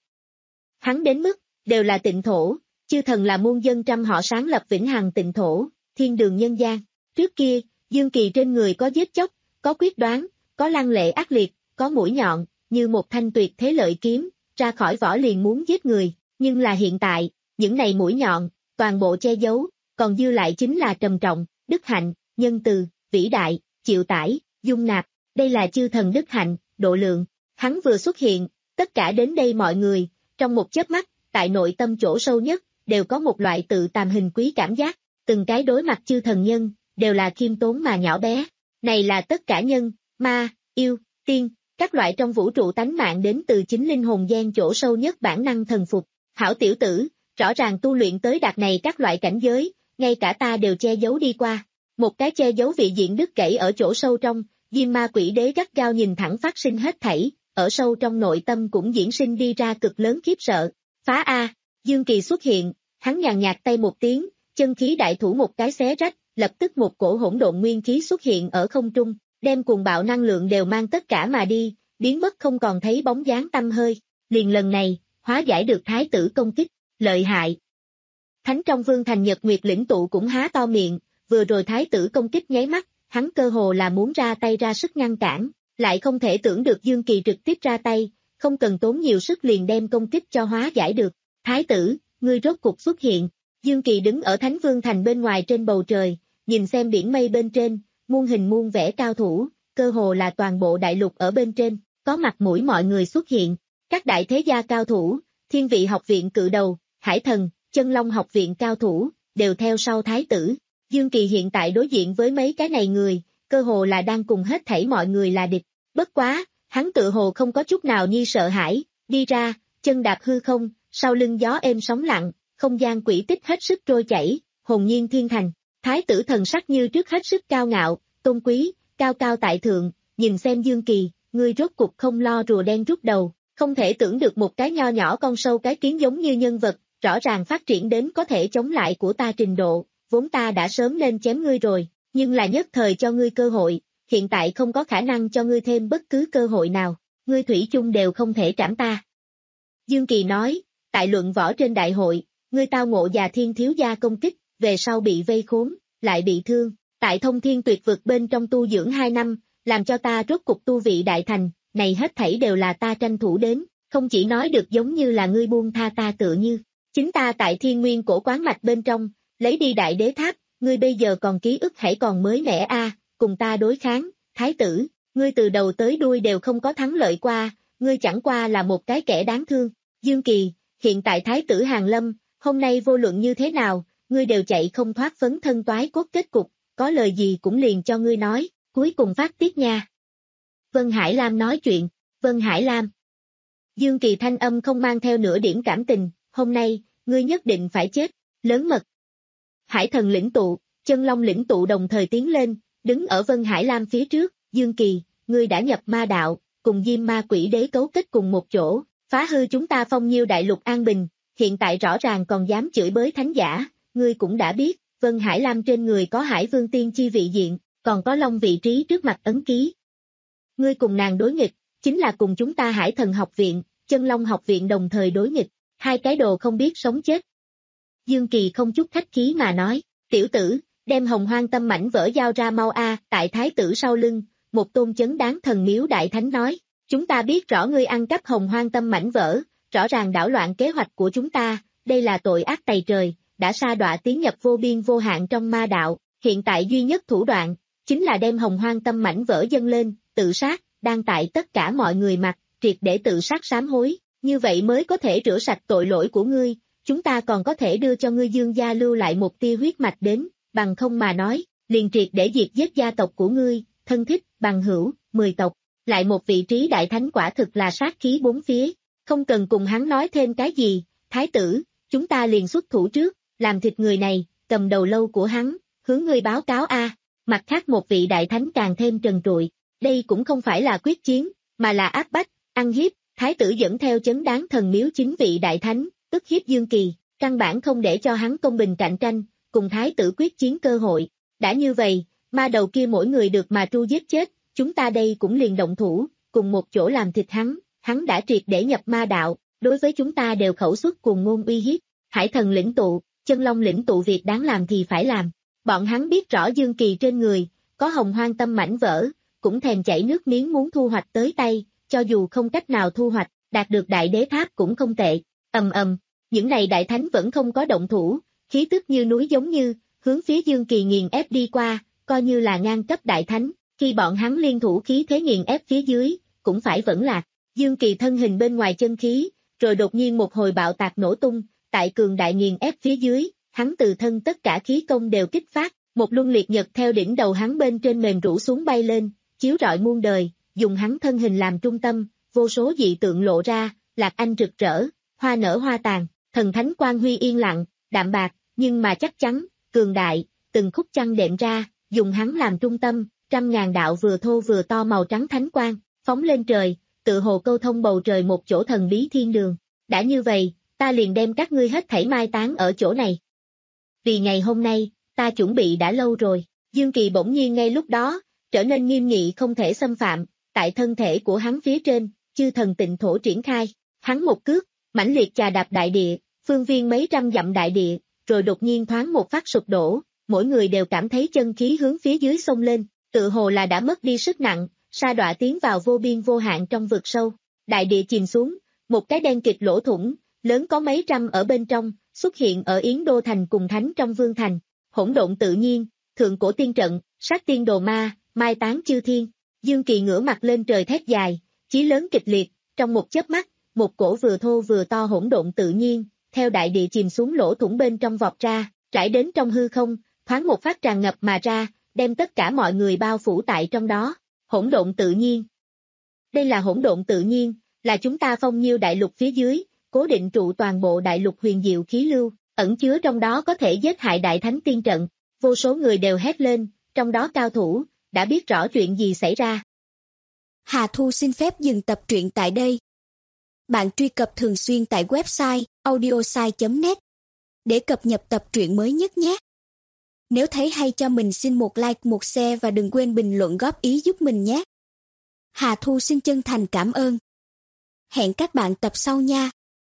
Hắn đến mức, đều là tịnh thổ, chư thần là muôn dân trăm họ sáng lập vĩnh hằng tịnh thổ, thiên đường nhân gian. Trước kia, Dương Kỳ trên người có giết chóc, có quyết đoán, có lăng lệ ác liệt, có mũi nhọn, như một thanh tuyệt thế lợi kiếm, ra khỏi vỏ liền muốn giết người, nhưng là hiện tại, những này mũi nhọn, toàn bộ che giấu, còn dư lại chính là trầm trọng, đức hạnh, nhân từ, vĩ đại, chịu tải, dung nạp, đây là chư thần đức hạnh, độ lượng. Hắn vừa xuất hiện, tất cả đến đây mọi người, trong một chớp mắt, tại nội tâm chỗ sâu nhất, đều có một loại tự tàm hình quý cảm giác, từng cái đối mặt chư thần nhân, đều là khiêm tốn mà nhỏ bé. Này là tất cả nhân, ma, yêu, tiên, các loại trong vũ trụ tánh mạng đến từ chính linh hồn gian chỗ sâu nhất bản năng thần phục. Hảo tiểu tử, rõ ràng tu luyện tới đạt này các loại cảnh giới, ngay cả ta đều che giấu đi qua. Một cái che giấu vị diện đứt gãy ở chỗ sâu trong, Diêm Ma Quỷ Đế gắt gao nhìn thẳng phát sinh hết thảy, ở sâu trong nội tâm cũng diễn sinh đi ra cực lớn khiếp sợ. Phá A, Dương Kỳ xuất hiện, hắn nhàn nhạt tay một tiếng, chân khí đại thủ một cái xé rách, lập tức một cổ hỗn độn nguyên khí xuất hiện ở không trung, đem cuồng bạo năng lượng đều mang tất cả mà đi, biến mất không còn thấy bóng dáng tăm hơi. Liền lần này, hóa giải được thái tử công kích, lợi hại. Thánh trong vương thành Nhật Nguyệt lĩnh tụ cũng há to miệng, vừa rồi thái tử công kích nháy mắt, hắn cơ hồ là muốn ra tay ra sức ngăn cản, lại không thể tưởng được Dương Kỳ trực tiếp ra tay, không cần tốn nhiều sức liền đem công kích cho hóa giải được. Thái tử, ngươi rốt cục xuất hiện. Dương Kỳ đứng ở Thánh Vương Thành bên ngoài trên bầu trời, nhìn xem biển mây bên trên, muôn hình muôn vẻ cao thủ, cơ hồ là toàn bộ đại lục ở bên trên, có mặt mũi mọi người xuất hiện, các đại thế gia cao thủ, Thiên Vị học viện cự đầu, Hải Thần, Chân Long học viện cao thủ, đều theo sau thái tử. Dương Kỳ hiện tại đối diện với mấy cái này người, cơ hồ là đang cùng hết thảy mọi người là địch, bất quá, hắn tự hồ không có chút nào nhi sợ hãi, đi ra, chân đạp hư không, sau lưng gió êm sóng lặng, không gian quỹ tích hết sức trôi chảy, hồn nhiên thiên thành. Thái tử thần sắc như trước hết sức cao ngạo, tôn quý, cao cao tại thượng, nhìn xem Dương Kỳ, ngươi rốt cục không lo rùa đen rút đầu, không thể tưởng được một cái nho nhỏ con sâu cái kiến giống như nhân vật, rõ ràng phát triển đến có thể chống lại của ta trình độ, vốn ta đã sớm nên chém ngươi rồi, nhưng là nhất thời cho ngươi cơ hội, hiện tại không có khả năng cho ngươi thêm bất cứ cơ hội nào, ngươi thủy chung đều không thể trảm ta. Dương Kỳ nói, tại luận võ trên đại hội, ngươi tao ngộ già thiên thiếu gia công kích, về sau bị vây khốn, lại bị thương, tại thông thiên tuyệt vực bên trong tu dưỡng hai năm, làm cho ta rốt cục tu vị đại thành, này hết thảy đều là ta tranh thủ đến, không chỉ nói được giống như là ngươi buông tha ta tựa như, chính ta tại thiên nguyên cổ quán mạch bên trong, lấy đi đại đế tháp, ngươi bây giờ còn ký ức hãy còn mới mẻ a, cùng ta đối kháng, thái tử, ngươi từ đầu tới đuôi đều không có thắng lợi qua, ngươi chẳng qua là một cái kẻ đáng thương. Dương Kỳ, hiện tại thái tử hàng lâm, hôm nay vô luận như thế nào, ngươi đều chạy không thoát phấn thân toái cốt kết cục, có lời gì cũng liền cho ngươi nói, cuối cùng phát tiết nha. Vân Hải Lam nói chuyện, Vân Hải Lam. Dương Kỳ thanh âm không mang theo nửa điểm cảm tình, hôm nay, ngươi nhất định phải chết, lớn mật. Hải thần lĩnh tụ, chân long lĩnh tụ đồng thời tiến lên, đứng ở Vân Hải Lam phía trước, Dương Kỳ, ngươi đã nhập ma đạo, cùng Diêm Ma Quỷ Đế cấu kết cùng một chỗ, phá hư chúng ta phong nhiêu đại lục an bình, hiện tại rõ ràng còn dám chửi bới thánh giả, ngươi cũng đã biết, Vân Hải Lam trên người có Hải Vương tiên chi vị diện, còn có long vị trí trước mặt ấn ký. Ngươi cùng nàng đối nghịch, chính là cùng chúng ta Hải Thần học viện, Chân Long học viện đồng thời đối nghịch, hai cái đồ không biết sống chết. Dương Kỳ không chút khách khí mà nói, tiểu tử, đem hồng hoang tâm mảnh vỡ giao ra mau a. Tại thái tử sau lưng, một tôn chấn đáng thần miếu đại thánh nói, chúng ta biết rõ ngươi ăn cắp hồng hoang tâm mảnh vỡ, rõ ràng đảo loạn kế hoạch của chúng ta, đây là tội ác tày trời, đã sa đọa tiến nhập vô biên vô hạn trong ma đạo, hiện tại duy nhất thủ đoạn, chính là đem hồng hoang tâm mảnh vỡ dâng lên, tự sát, đang tại tất cả mọi người mặt, triệt để tự sát sám hối, như vậy mới có thể rửa sạch tội lỗi của ngươi, chúng ta còn có thể đưa cho ngươi Dương gia lưu lại một tia huyết mạch đến, bằng không mà nói, liền triệt để diệt giết gia tộc của ngươi, thân thích, bằng hữu, mười tộc, lại một vị trí đại thánh quả thực là sát khí bốn phía, không cần cùng hắn nói thêm cái gì, thái tử, chúng ta liền xuất thủ trước, làm thịt người này, cầm đầu lâu của hắn, hướng ngươi báo cáo a. Mặt khác một vị đại thánh càng thêm trần trụi, đây cũng không phải là quyết chiến, mà là áp bách, ăn hiếp, thái tử dẫn theo chấn đáng thần miếu chính vị đại thánh, ức hiếp Dương Kỳ, căn bản không để cho hắn công bình cạnh tranh, cùng thái tử quyết chiến cơ hội. Đã như vậy, ma đầu kia mỗi người được mà tru giết chết, chúng ta đây cũng liền động thủ, cùng một chỗ làm thịt hắn, hắn đã triệt để nhập ma đạo, đối với chúng ta đều khẩu xuất cùng ngôn uy hiếp. Hải thần lĩnh tụ, chân long lĩnh tụ việc đáng làm thì phải làm. Bọn hắn biết rõ Dương Kỳ trên người, có hồng hoang tâm mảnh vỡ, cũng thèm chảy nước miếng muốn thu hoạch tới tay, cho dù không cách nào thu hoạch, đạt được đại đế tháp cũng không tệ. Ầm ầm, những này đại thánh vẫn không có động thủ, khí tức như núi giống như, hướng phía Dương Kỳ nghiền ép đi qua, coi như là ngang cấp đại thánh, khi bọn hắn liên thủ khí thế nghiền ép phía dưới, cũng phải vẫn lạc. Dương Kỳ thân hình bên ngoài chân khí, rồi đột nhiên một hồi bạo tạc nổ tung, tại cường đại nghiền ép phía dưới, hắn từ thân tất cả khí công đều kích phát, một luân liệt nhật theo đỉnh đầu hắn bên trên mềm rũ xuống bay lên, chiếu rọi muôn đời, dùng hắn thân hình làm trung tâm, vô số dị tượng lộ ra, lạc anh rực rỡ, hoa nở hoa tàn, thần thánh quang huy yên lặng, đạm bạc, nhưng mà chắc chắn, cường đại, từng khúc chăn đệm ra, dùng hắn làm trung tâm, trăm ngàn đạo vừa thô vừa to màu trắng thánh quang, phóng lên trời, tự hồ câu thông bầu trời một chỗ thần bí thiên đường. Đã như vậy, ta liền đem các ngươi hết thảy mai táng ở chỗ này. Vì ngày hôm nay, ta chuẩn bị đã lâu rồi. Dương Kỳ bỗng nhiên ngay lúc đó, trở nên nghiêm nghị không thể xâm phạm, tại thân thể của hắn phía trên, chư thần tịnh thổ triển khai, hắn một cước, mãnh liệt chà đạp đại địa, phương viên mấy trăm dặm đại địa, rồi đột nhiên thoáng một phát sụp đổ, mỗi người đều cảm thấy chân khí hướng phía dưới sông lên, tự hồ là đã mất đi sức nặng, sa đọa tiến vào vô biên vô hạn trong vực sâu, đại địa chìm xuống, một cái đen kịt lỗ thủng, lớn có mấy trăm ở bên trong, xuất hiện ở Yến Đô Thành cùng Thánh trong Vương Thành, hỗn độn tự nhiên, thượng cổ tiên trận, sát tiên đồ ma, mai táng chư thiên. Dương Kỳ ngửa mặt lên trời thét dài, chí lớn kịch liệt, trong một chớp mắt, một cổ vừa thô vừa to hỗn độn tự nhiên, theo đại địa chìm xuống lỗ thủng bên trong vọt ra, trải đến trong hư không, thoáng một phát tràn ngập mà ra, đem tất cả mọi người bao phủ tại trong đó. Hỗn độn tự nhiên. Đây là hỗn độn tự nhiên, là chúng ta phong nhiêu đại lục phía dưới, cố định trụ toàn bộ đại lục huyền diệu khí lưu, ẩn chứa trong đó có thể giết hại đại thánh tiên trận. Vô số người đều hét lên, trong đó cao thủ, đã biết rõ chuyện gì xảy ra. Hà Thu xin phép dừng tập truyện tại đây. Bạn truy cập thường xuyên tại website audiosai chấm net để cập nhật tập truyện mới nhất nhé. Nếu thấy hay cho mình xin một like, một share và đừng quên bình luận góp ý giúp mình nhé. Hà Thu xin chân thành cảm ơn. Hẹn các bạn tập sau nha.